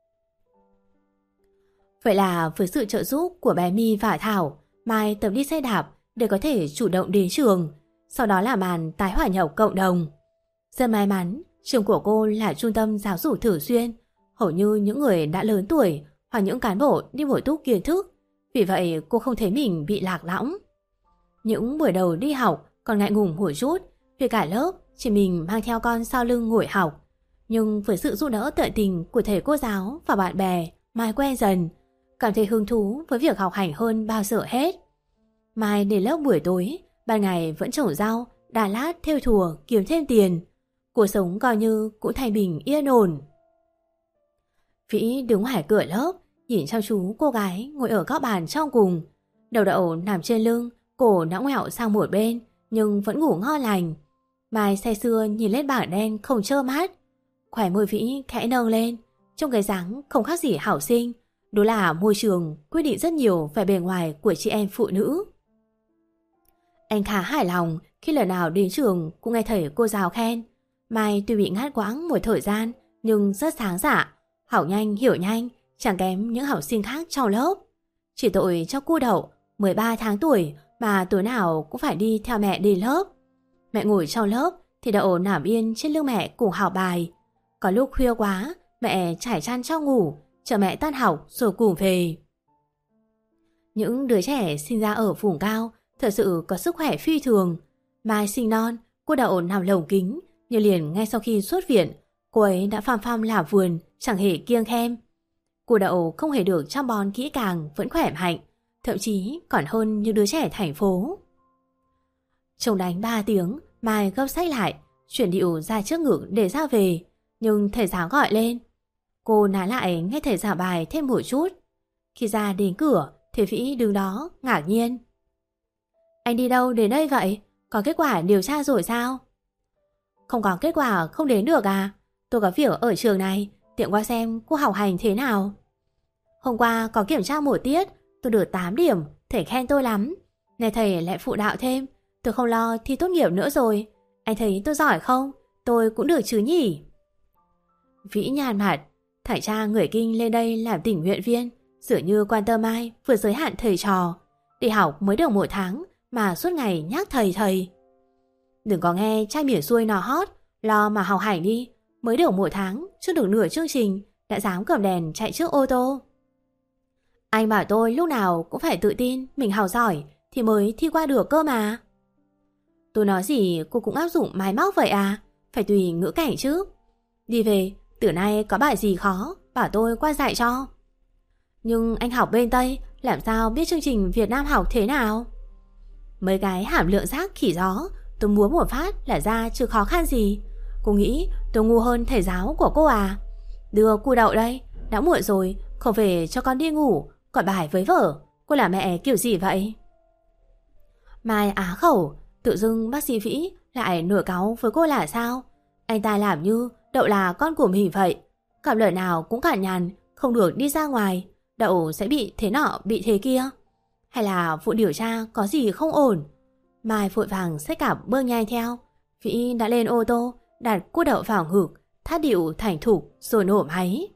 Vậy là với sự trợ giúp của bé My và Thảo, Mai tập đi xe đạp để có thể chủ động đến trường, sau đó là màn tái hòa nhập cộng đồng. Rất may mắn, trường của cô là trung tâm giáo dục thường xuyên, hầu như những người đã lớn tuổi hoặc những cán bộ đi bổ túc kiến thức, vì vậy cô không thấy mình bị lạc lõng. Những buổi đầu đi học còn ngại ngùng một chút, vì cả lớp chỉ mình mang theo con sau lưng ngồi học. Nhưng với sự giúp đỡ tận tình của thầy cô giáo và bạn bè, Mai quen dần, cảm thấy hứng thú với việc học hành hơn bao giờ hết. Mai đến lớp buổi tối, ban ngày vẫn trồng rau, đà lát thêu thùa kiếm thêm tiền. Cuộc sống coi như cũng thành bình yên ổn. Vĩ đứng ngoài cửa lớp, nhìn chăm chú cô gái ngồi ở góc bàn trong cùng. Đầu đậu nằm trên lưng, cổ đã ngoẹo sang một bên, nhưng vẫn ngủ ngon lành. Mai say sưa nhìn lên bảng đen không trơ mắt. Khỏe môi Vĩ khẽ nâng lên, trông cái dáng không khác gì hảo sinh. Đó là môi trường quyết định rất nhiều về bề ngoài của chị em phụ nữ. Anh khá hài lòng khi lần nào đến trường cũng nghe thầy cô giáo khen. Mai tuy bị ngắt quãng một thời gian nhưng rất sáng dạ, học nhanh hiểu nhanh, chẳng kém những học sinh khác trong lớp. Chỉ tội cho cô Đậu mười ba tháng tuổi mà tối nào cũng phải đi theo mẹ đi lớp. Mẹ ngồi trong lớp thì Đậu nằm yên trên lưng mẹ cùng học bài. Có lúc khuya quá, mẹ trải chăn cho ngủ, chờ mẹ tan học rồi cùng về. Những đứa trẻ sinh ra ở vùng cao thật sự có sức khỏe phi thường. Mai sinh non, cô Đậu nằm lồng kính, nhưng liền ngay sau khi xuất viện, cô ấy đã pham pham làm vườn, chẳng hề kiêng khem. Cô Đậu không hề được chăm bón kỹ càng, vẫn khỏe mạnh, thậm chí còn hơn như đứa trẻ thành phố. Trông đánh ba tiếng, Mai gấp sách lại, chuyển điệu ra trước ngực để ra về, nhưng thầy giáo gọi lên. Cô nán lại nghe thầy giảng bài thêm một chút. Khi ra đến cửa, thầy Vĩ đứng đó ngạc nhiên. Anh đi đâu đến đây vậy? Có kết quả điều tra rồi sao? Không có kết quả không đến được à? Tôi có việc ở trường này, tiện qua xem cô học hành thế nào. Hôm qua có kiểm tra một tiết, tôi được tám điểm, thầy khen tôi lắm. Này thầy lại phụ đạo thêm, tôi không lo thi tốt nghiệp nữa rồi. Anh thấy tôi giỏi không? Tôi cũng được chứ nhỉ? Vĩ nhàn mặt, thải cha người Kinh lên đây làm tình nguyện viên, dường như quan tâm ai vượt giới hạn thầy trò. Đi học mới được một tháng mà suốt ngày nhắc thầy thầy. Đừng có nghe trai mỉa xuôi nó hót, lo mà học hành đi. Mới được một tháng, chưa được nửa chương trình, đã dám cầm đèn chạy trước ô tô. Anh bảo tôi lúc nào cũng phải tự tin mình học giỏi thì mới thi qua được cơ mà. Tôi nói gì cô cũng áp dụng máy móc vậy à? Phải tùy ngữ cảnh chứ. Đi về, từ nay có bài gì khó, bảo tôi qua dạy cho. Nhưng anh học bên Tây, làm sao biết chương trình Việt Nam học thế nào? Mấy cái hàm lượng rác khỉ gió, tôi múa một phát là ra chứ khó khăn gì. Cô nghĩ tôi ngu hơn thầy giáo của cô à? Đưa cu đậu đây, đã muộn rồi, không về cho con đi ngủ, còn bài với vở. Cô là mẹ kiểu gì vậy? Mai á khẩu, tự dưng bác sĩ Vĩ lại nổi cáu với cô là sao? Anh ta làm như Đậu là con của mình vậy. Gặp lời nào cũng cản nhằn, không được đi ra ngoài. Đậu sẽ bị thế nọ bị thế kia. Hay là vụ điều tra có gì không ổn? Mai vội vàng xách cả bước nhanh theo. Vĩ đã lên ô tô, đặt cu Đậu vào ngực, thắt điệu thành thục rồi nổ máy.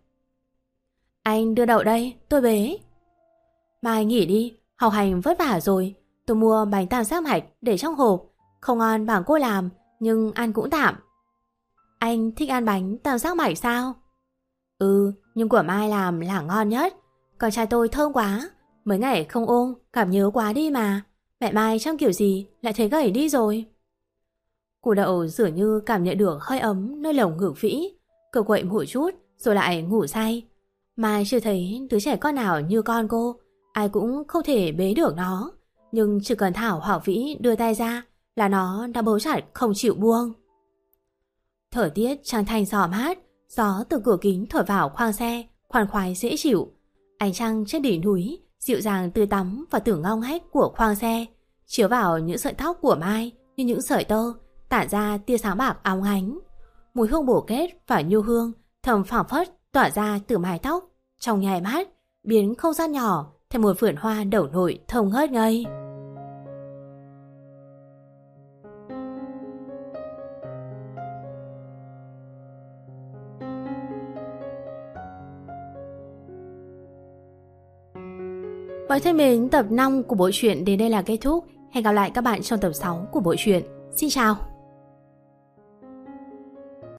Anh đưa Đậu đây, tôi bế. Mai nghỉ đi, học hành vất vả rồi. Tôi mua bánh tam giác mạch để trong hộp. Không ngon bằng cô làm, nhưng ăn cũng tạm. Anh thích ăn bánh tam giác mạch sao? Ừ, nhưng của Mai làm là ngon nhất. Con trai tôi thơm quá. Mấy ngày không ôm, cảm nhớ quá đi mà. Mẹ Mai trong kiểu gì lại thấy gầy đi rồi. Củ Đậu dường như cảm nhận được hơi ấm nơi lồng ngực Vĩ. Cậu quậy một chút rồi lại ngủ say. Mai chưa thấy đứa trẻ con nào như con cô. Ai cũng không thể bế được nó. Nhưng chỉ cần Thảo hoặc Vĩ đưa tay ra là nó đã bấu chặt không chịu buông. Thời tiết trăng thanh gió mát, gió từ cửa kính thổi vào khoang xe, khoan khoái dễ chịu. Ánh trăng trên đỉnh núi dịu dàng tươi tắm và tường ngong hách của khoang xe, chiếu vào những sợi tóc của Mai như những sợi tơ, tản ra tia sáng bạc óng ánh. Mùi hương bổ kết và nhu hương thầm phảng phất tỏa ra từ mái tóc, trong nháy mắt biến không gian nhỏ thành một vườn hoa đẩu nổi thông ngất ngây. Vậy thân mến, tập năm của bộ truyện đến đây là kết thúc. Hẹn gặp lại các bạn trong tập sáu của bộ truyện. Xin chào!